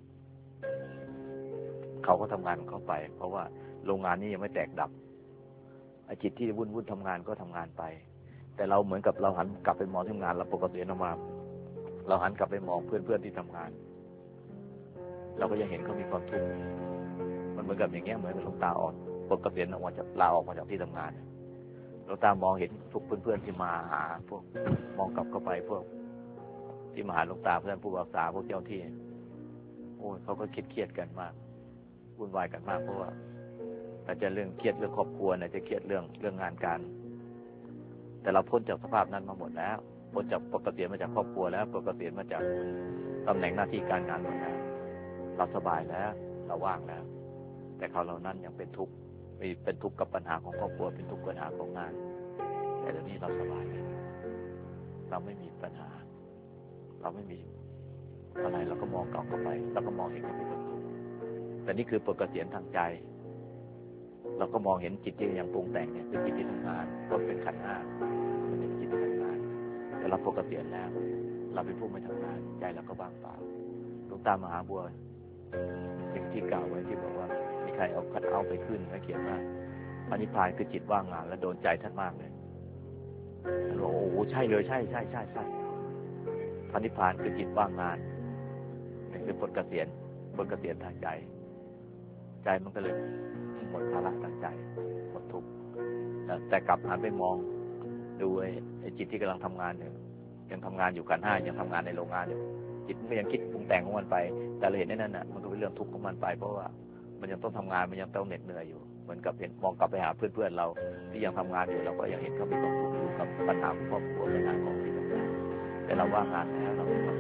เขาก็ทำงานของเขาไปเพราะว่าโรงงานนี้ยังไม่แตกดับจิตที่วุ่นทำงานก็ทำงานไปแต่เราเหมือนกับเราหันกลับไปมองที่งานเราปลดเกษียณออกมาเราหันกลับไปมองเพื่อนที่ทำงานเราก็ยังเห็นเขามีความทุกข์มันเหมือนกับอย่างเงี้ยเหมือนกับหลวงตาออกปลดเกษียณออกมาจากลาออกมาจากที่ทำงานหลวงตามองเห็นทุกเพื่อนที่มาหาพวกมองกลับเข้าไปพวกที่มาหาหลวงตาเพื่อนผู้รักษาพวกเจ้าที่โอ้ยเขาก็เครียดกันมากวุ่นวายกันมากเพราะว่าอาจจะเรื่องเครียดเรื่องครอบครัวเนี่ยจะเครียดเรื่องงานการแต่เราพ้นจากสภาพนั้นมาหมดแล้วพ้นจากปลดเกษียณมาจากครอบครัวแล้วปลดเกษียณมาจากตำแหน่งหน้าที่การงานหมดแล้วเราสบายแล้วเราว่างแล้วแต่เขาเหล่านั้นยังเป็นทุกข์เป็นทุกข์กับปัญหาของครอบครัวเป็นทุกข์กับปัญหาของงานแต่เดี๋ยวนี้เราสบายแล้วเราไม่มีปัญหาเราไม่มีอะไรเราก็มองกลับเข้าไปเราก็มองเห็นเขาเป็นทุกข์แต่นี่คือปลดเกษียณทางใจเราก็มองเห็นจิตที่ยังปรุงแต่งเนี่ยเป็นจิตที่ทำงานก็เป็นขันธ์ห้ามันเป็นจิตที่ทำงานแต่เราปลดเกษียณแล้วเราเป็นผู้ไม่ทำงานใจเราก็ว่างเปล่าหลวงตามหาบัวอย่างที่กล่าวไว้ที่บอกว่ามีใครเอาคัทเอาท์ไปขึ้นแล้วเขียนว่าพระนิพพานคือจิตว่างงานและโดนใจท่านมากเลยท่านบอกโอ้โหใช่เลยใช่พระนิพพานคือจิตว่างงานนี่คือปลดเกษียณทางใจมันก็เลยหมดภาระทางใจหมดทุกข์แต่กลับหันไปมองดูไอ้จิตที่กำลังทำงานเนี่ยยังทำงานอยู่ขันธ์ห้ายังทำงานในโรงงานอยู่จิตมันยังคิดปรุงแต่งของมันไปแต่เราเห็นนั่นน่ะมันก็เป็นเรื่องทุกข์ของมันไปเพราะว่ามันยังต้องทำงานมันยังต้องเหน็ดเหนื่อยอยู่เหมือนกับเห็นมองกลับไปหาเพื่อนเราที่ยังทำงานอยู่เราก็ยังเห็นเขามีความทุกข์อยู่กับปัญหาของครอบครัวปัญหาของที่ทำงานแต่เราว่างงานแล้วเราเป็น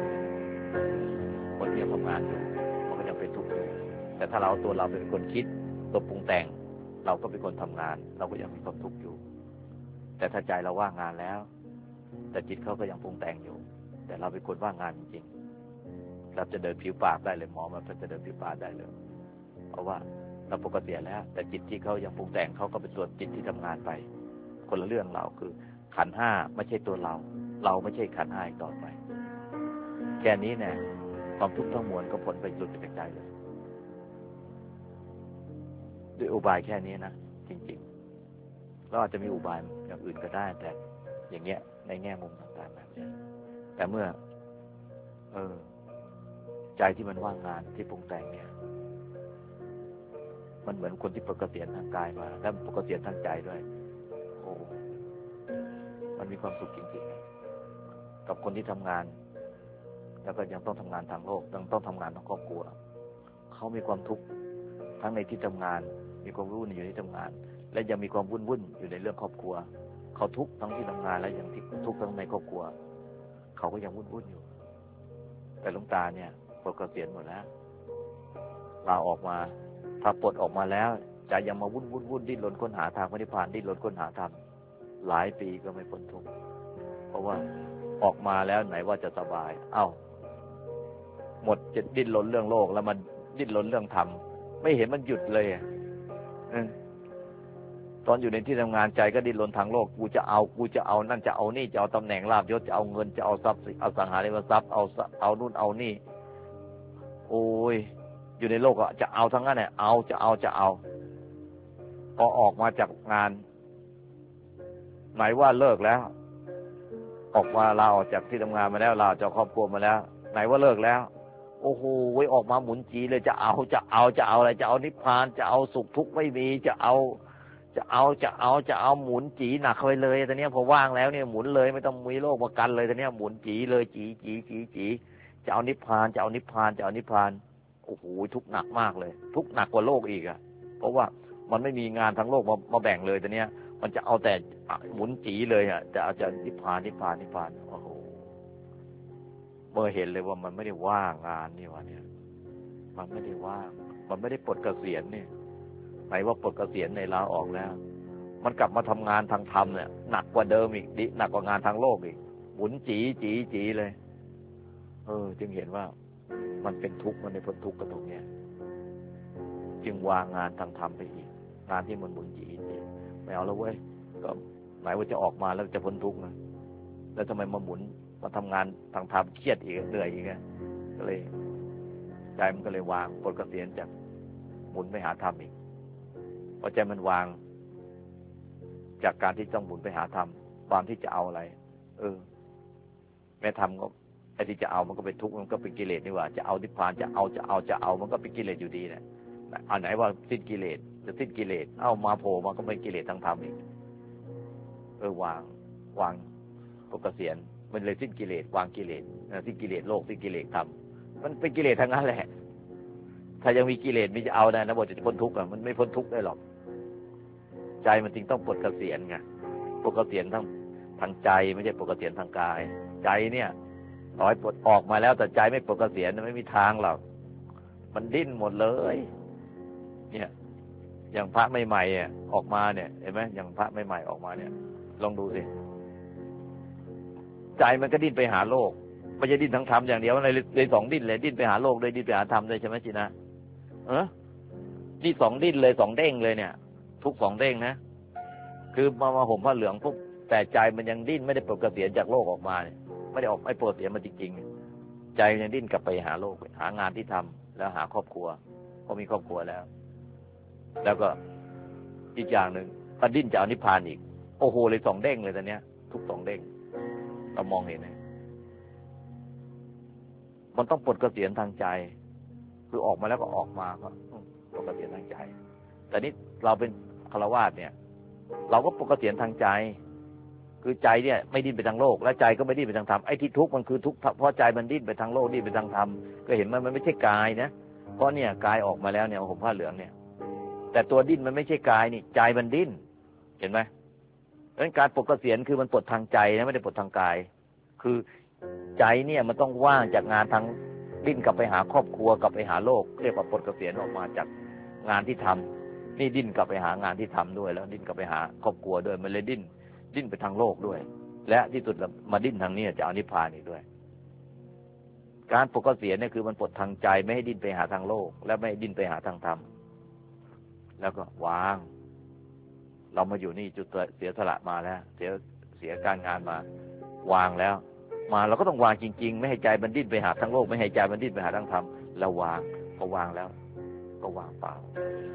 คนที่ยังทำงานอยู่มันก็ยังเป็นทุกข์อยู่แต่ถ้าเราตัวเราเป็นคนคิดตัวปรุงแต่งเราก็เป็นคนทำงานเราก็ยังมีความทุกข์อยู่แต่ถ้าใจเราว่างงานแล้วแต่จิตเขาก็ยังปรุงแต่งอยู่แต่เราเป็นคนว่างงานจริงๆเราจะเดินผิวปากได้เลยหมอมันจะเดินผิวปากได้เลยเพราะว่าเราปกติแล้วแต่จิตที่เขายังปรุงแต่งเขาก็เป็นตัวจิตที่ทำงานไปคนละเรื่องเราคือขันธ์ห้าไม่ใช่ตัวเราไม่ใช่ขันธ์ห้าอีกต่อไปแค่นี้เนี่ยความทุกข์ทั้งมวลก็พ้นไปหลุดไปจากใจเลยด้วยอุบายแค่นี้นะจริงๆเราอาจจะมีอุบายอย่างอื่นก็ได้แต่อย่างเงี้ยในแง่มุมต่างๆแบบนี้แต่เมื่อใจที่มันว่างงานที่ปรุงแต่งเนี่ยมันเหมือนคนที่ปลดเกษียณทางกายมาแล้วปลดเกษียณทางใจด้วยโอ้มันมีความสุขจริงๆกับคนที่ทำงานแล้วก็ยังต้องทำงานทางโลกยังต้องทำงานทางครอบครัวเขามีความทุกข์ทั้งในที่ทำงานมีความวุ่นอยู่ในที่ทำงานและยังมีความวุ่นอยู่ในเรื่องครอบครัวเขาทุกข์ทั้งที่ทำงานและยังทุกข์ทั้งในครอบครัวเขาก็ยังวุ่นอยู่แต่หลวงตาเนี่ยปลดเกษียณหมดแล้วลาออกมาถ้าปลดออกมาแล้วใจยังมาวุ่นดิ้นรนค้นหาทางพระนิพพานดิ้นรนค้นหาธรรมหลายปีก็ไม่พ้นทุกข์เพราะว่าออกมาแล้วไหนว่าจะสบายหมดจะดิ้นรนเรื่องโลกแล้วมันดิ้นรนเรื่องธรรมไม่เห็นมันหยุดเลยตอนอยู่ในที่ทำงานใจก็ดิ้นรนทางโลกกูจะเอานั่นจะเอานี่จะเอาตำแหน่งลาภยศจะเอาเงินจะเอาทรัพย์เอาสังหาริมทรัพย์เอานู่นเอานี่โอ้ยอยู่ในโลกจะเอาทั้งนั้นเนี่ยจะเอาพอออกมาจากงานไหนว่าเลิกแล้วออกมาลาออกจากที่ทำงานมาแล้วลาจากครอบครัวมาแล้วไหนว่าเลิกแล้วโโอ้โหออกมาหมุนจีเลยจะเอาอะไรจะเอานิพพานจะเอาสุขทุกข์ไม่มีจะเอาหมุนจีหนักไปเลยตอนนี้พอว่างแล้วเนี่ยหมุนเลยไม่ต้องมีโลกประกันเลยตอนนี้หมุนจีเลยจีจะเอานิพพานโอ้โหทุกข์หนักมากเลยทุกข์หนักกว่าโลกอีกอ่ะเพราะว่ามันไม่มีงานทั้งโลกมาแบ่งเลยตอนนี้มันจะเอาแต่หมุนจีเลยอ่ะจะนิพพานโอ้โหเมื่อเห็นเลยว่ามันไม่ได้ว่างงานนี่วะเนี่ยมันไม่ได้ว่างมันไม่ได้ปลดเกษียณนี่ไหนว่าปลดเกษียณในลาออกแล้วมันกลับมาทำงานทางธรรมเนี่ยหนักกว่าเดิมอีกหนักกว่างานทางโลกอีกหมุนจีเลยจึงเห็นว่ามันเป็นทุกข์มันในพ้นทุกข์กับตรงเนี้ยจึงวางงานทางธรรมไปอีกงานที่มันหมุนจีไม่เอาแล้วเว้ยก็ไหนว่าจะออกมาแล้วจะพ้นทุกข์นะแล้วทำไมมาหมุนมาทำงานทางธรรมเครียดอีกเหนื่อยอีกก็เลยใจมันก็เลยวางปลดเกษียณจากหมุนไปหาธรรมอีกพอใจมันวางจากการที่ต้องหมุนไปหาธรรมความที่จะเอาอะไรแม้ธรรมก็ไอ้ที่จะเอามันก็เป็นทุกข์มันก็เป็นกิเลสนี่หว่าจะเอานิพพานจะเอามันก็เป็นกิเลสอยู่ดีเนี่ยเอาไหนว่าสิ้นกิเลสจะสิ้นกิเลสเอามาโผล่มันก็เป็นกิเลสทางธรรมอีกวางปลดเกษียณมันเลยสิ้นกิเลสวางกิเลสสิ้นกิเลสโลกสิ้นกิเลสธรรมมันเป็นกิเลสทั้งนั้นแหละถ้ายังมีกิเลสมีจะเอาได้นะบอกจะพ้นทุกข์มันไม่พ้นทุกข์ได้หรอกใจมันจึงต้องปลดเกษียณไงปลดเกษียณทางใจไม่ใช่ปลดเกษียณทางกายใจเนี่ยต่อให้ปลดออกมาแล้วแต่ใจไม่ปลดเกษียณไม่มีทางหรอกมันดิ้นหมดเลยเนี่ยอย่างพระใหม่ๆออกมาเนี่ยเห็นไหมอย่างพระใหม่ๆออกมาเนี่ยลองดูสิใจมันก็ดิ้นไปหาโลกไม่ใช่ดิ้นทั้งธรรมอย่างเดียวเลยสองดิ้นเลยดิ้นไปหาโลกเลยดิ้นไปหาธรรมเลยใช่ไหมจีนะนี่สองดิ้นเลยสองเด้งเลยเนี่ยทุกสองเด้งนะคือมาห่มผ้าเหลืองปุ๊บแต่ใจมันยังดิ้นไม่ได้ปลดเกษียณจากโลกออกมาเนี่ยไม่ได้ออกไม่ปลดเกษียณมาจริงๆใจยังดิ้นกลับไปหาโลกหางานที่ทำแล้วหาครอบครัวก็มีครอบครัวแล้วก็อีกอย่างหนึ่งก็ดิ้นจะเอานิพพานอีกโอ้โหเลยสองเด้งเลยตอนเนี้ยทุกสองเด้งเรามองเห็นไหมมันต้องปลดเกษียณทางใจคือออกมาแล้วก็ออกมาก็ปลดเกษียณทางใจแต่นี้เราเป็นฆราวาสเนี่ยเราก็ปลดเกษียณทางใจคือใจเนี่ยไม่ดิ้นไปทางโลกและใจก็ไม่ดิ้นไปทางธรรมไอ้ที่ทุกข์มันคือทุกข์เพราะใจมันดิ้นไปทางโลกดิ้นไปทางธรรมก็เห็นมันไม่ใช่กายนะเพราะเนี่ยกายออกมาแล้วเนี่ยห่มผ้าเหลืองเนี่ยแต่ตัวดิ้นมันไม่ใช่กายนี่ใจมันดิ้นเห็นไหมเพราะฉะนั้นการปลดเกษียณคือมันปลดทางใจนะไม่ได้ปลดทางกายคือใจเนี่ยมันต้องว่างจากงานทางดิ้นกลับไปหาครอบครัวกลับไปหาโลกเรียกว่าปลดเกษียณออกมาจากงานที่ทำนี่ดิ้นกลับไปหางานที่ทำด้วยแล้วดิ้นกลับไปหาครอบครัวด้วยมันเลยดิ้นไปทางโลกด้วยและที่สุดมาดิ้นทางนี้จะเอานิพพานอีกด้วยการปลดเกษียณเนี่ยคือมันปลดทางใจไม่ให้ดิ้นไปหาทางโลกและไม่ให้ดิ้นไปหาทางธรรมแล้วก็วางเรามาอยู่นี่จุดเสียสละมาแล้วเสียการงานมาวางแล้วมาเราก็ต้องวางจริงๆไม่ให้ใจมันดิ้นไปหาทางโลกไม่ให้ใจมันดิ้นไปหาทางธรรมเราวางพอวางแล้วก็วางเปล่า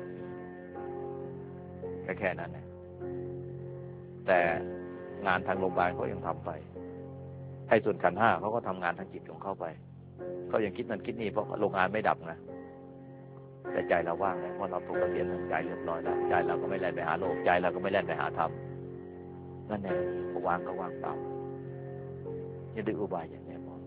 แค่นั้นนะแต่งานทางโรงพยาบาลเขายังทำไปให้ส่วนขันธ์ห้าเขาก็ทำงานทางจิตของเขาไปเขายังคิดนั่นคิดนี่เพราะโรงงานไม่ดับนะแต่ใจเราว่างแล้วเพราะเราปลดเกษียณทางใจเรียบร้อยแล้วใจเราก็ไม่แล่นไปหาโลกใจเราก็ไม่แล่นไปหาธรรมนั่นเองพอวางก็วางเปล่าอย่าดื้ออุบายอย่างนี้พอ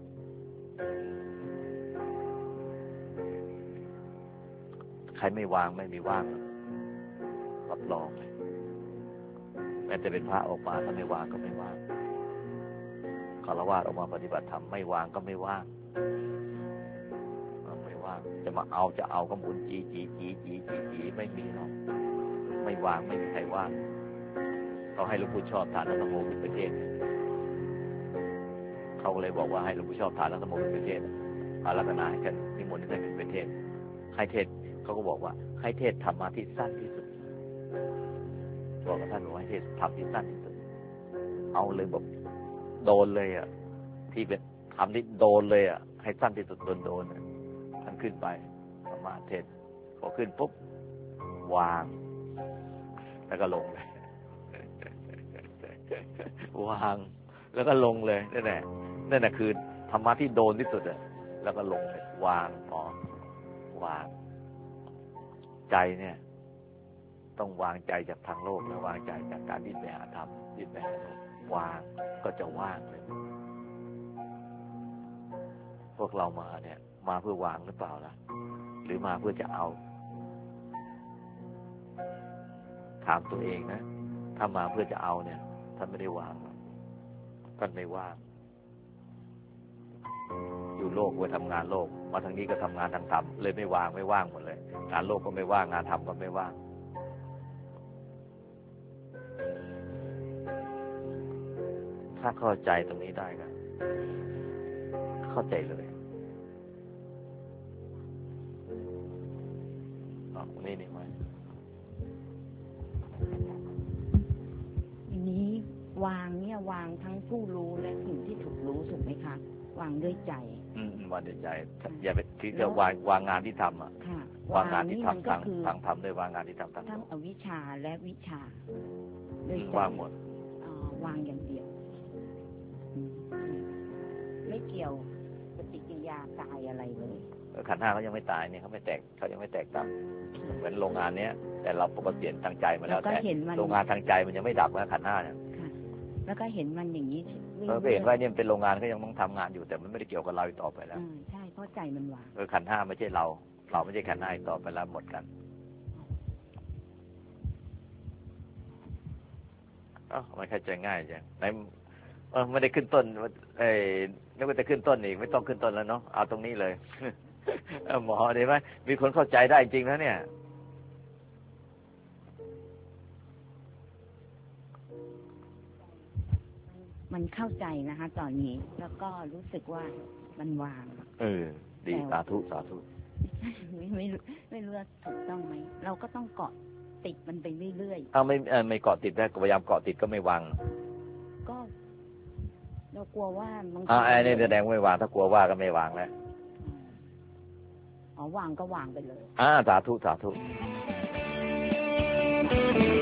ใครไม่วางไม่มีว่างรับรองเลยแม้แต่เป็นพระออกมาถ้าไม่วางก็ไม่ว่างฆราวาสออกมาปฏิบัติธรรมไม่วางก็ไม่ว่างจะมาเอาก็หมุนจีไม่มีหรอกไม่วางไม่มีใครว่างเขาให้หลวงปู่ชอบฐานรัตโมเป็นประเทศเขาเลยบอกว่าให้หลวงปู่ชอบฐานรัตโมเป็นประเทศอาราธนาให้กันนิมนต์ให้เป็นประเทศให้เทศเขาก็บอกว่าให้เทศธรรมะที่สั้นที่สุดบอกกับท่านว่าให้เทศธรรมที่สั้นที่สุดเอาเลยแบบโดนเลยอ่ะที่เป็นธรรมที่โดนเลยอ่ะให้สั้นที่สุดโดนท่านขึ้นไปธรรมะเทศพอขึ้นปุ๊บวางแล้วก็ลงเลยวางแล้วก็ลงเลยนั่นแหละคือธรรมะที่โดนที่สุดอ่ะแล้วก็ลงวางวางใจเนี่ยต้องวางใจจากทางโลกแล้ววางใจจากการดิ้นไปหาธรรมดิ้นไปหาวางก็จะว่างเลยพวกเรามาเนี่ยมาเพื่อวางหรือเปล่าล่ะหรือมาเพื่อจะเอาถามตัวเองนะถ้ามาเพื่อจะเอาเนี่ยท่านไม่ได้วางท่านไม่ว่างอยู่โลกไว้ทำงานโลกมาทางนี้ก็ทำงานทางธรรมเลยไม่ว่างหมดเลยงานโลกก็ไม่ว่างงานธรรมก็ไม่ว่างถ้าเข้าใจตรงนี้ได้ก็เข้าใจเลยนี่ไหมทีนี้วางเนี่ยวางทั้งผู้รู้และสิ่งที่ถูกรู้ถูกไหมคะวางด้วยใจวางด้วยใจอย่าไปคิดว่าวางงานที่ทำอ่ะวางงานที่ทำทางทำด้วยวางงานที่ทำทั้งอวิชชาและวิชาด้วยใจวางหมดวางอย่างเดียวไม่เกี่ยวปฏิกิริยาตายอะไรเลยขันธ์ห้าเขายังไม่ตายเนี่ยเขายังไม่แตกดับเหมือนโรงงานเนี้ยแต่เราปกติทางใจมาแล้วแต่โรงงานทางใจมันยังไม่ดับนะขันธ์ห้าเนี่ยแล้วก็เห็นมันอย่างนี้ก็เห็นว่าเนี่ยเป็นโรงงานก็ยังต้องทำงานอยู่แต่มันไม่ได้เกี่ยวกับเราอีกต่อไปแล้วใช่เพราะใจมันวางขันธ์ห้าไม่ใช่เราไม่ใช่ขันธ์ห้าอีกต่อไปแล้วหมดกันมันเข้าใจง่ายจังไหนไม่ได้ขึ้นต้นนึกว่าจะขึ้นต้นอีกไม่ต้องขึ้นต้นแล้วเนาะเอาตรงนี้เลยหมอได้ไหมมีคนเข้าใจได้จริงนะเนี่ยมันเข้าใจนะคะตอนนี้แล้วก็รู้สึกว่ามันวางดีสาธุไม่รู้ว่าถูกต้องไหมเราก็ต้องเกาะติดมันไปเรื่อยๆไม่เกาะติดได้พยายามเกาะติดก็ไม่วางก็เรากลัวว่าบางทีนี่แสดงไม่วางถ้ากลัวว่าก็ไม่วางแล้ววางก็วางไปเลยสาธุ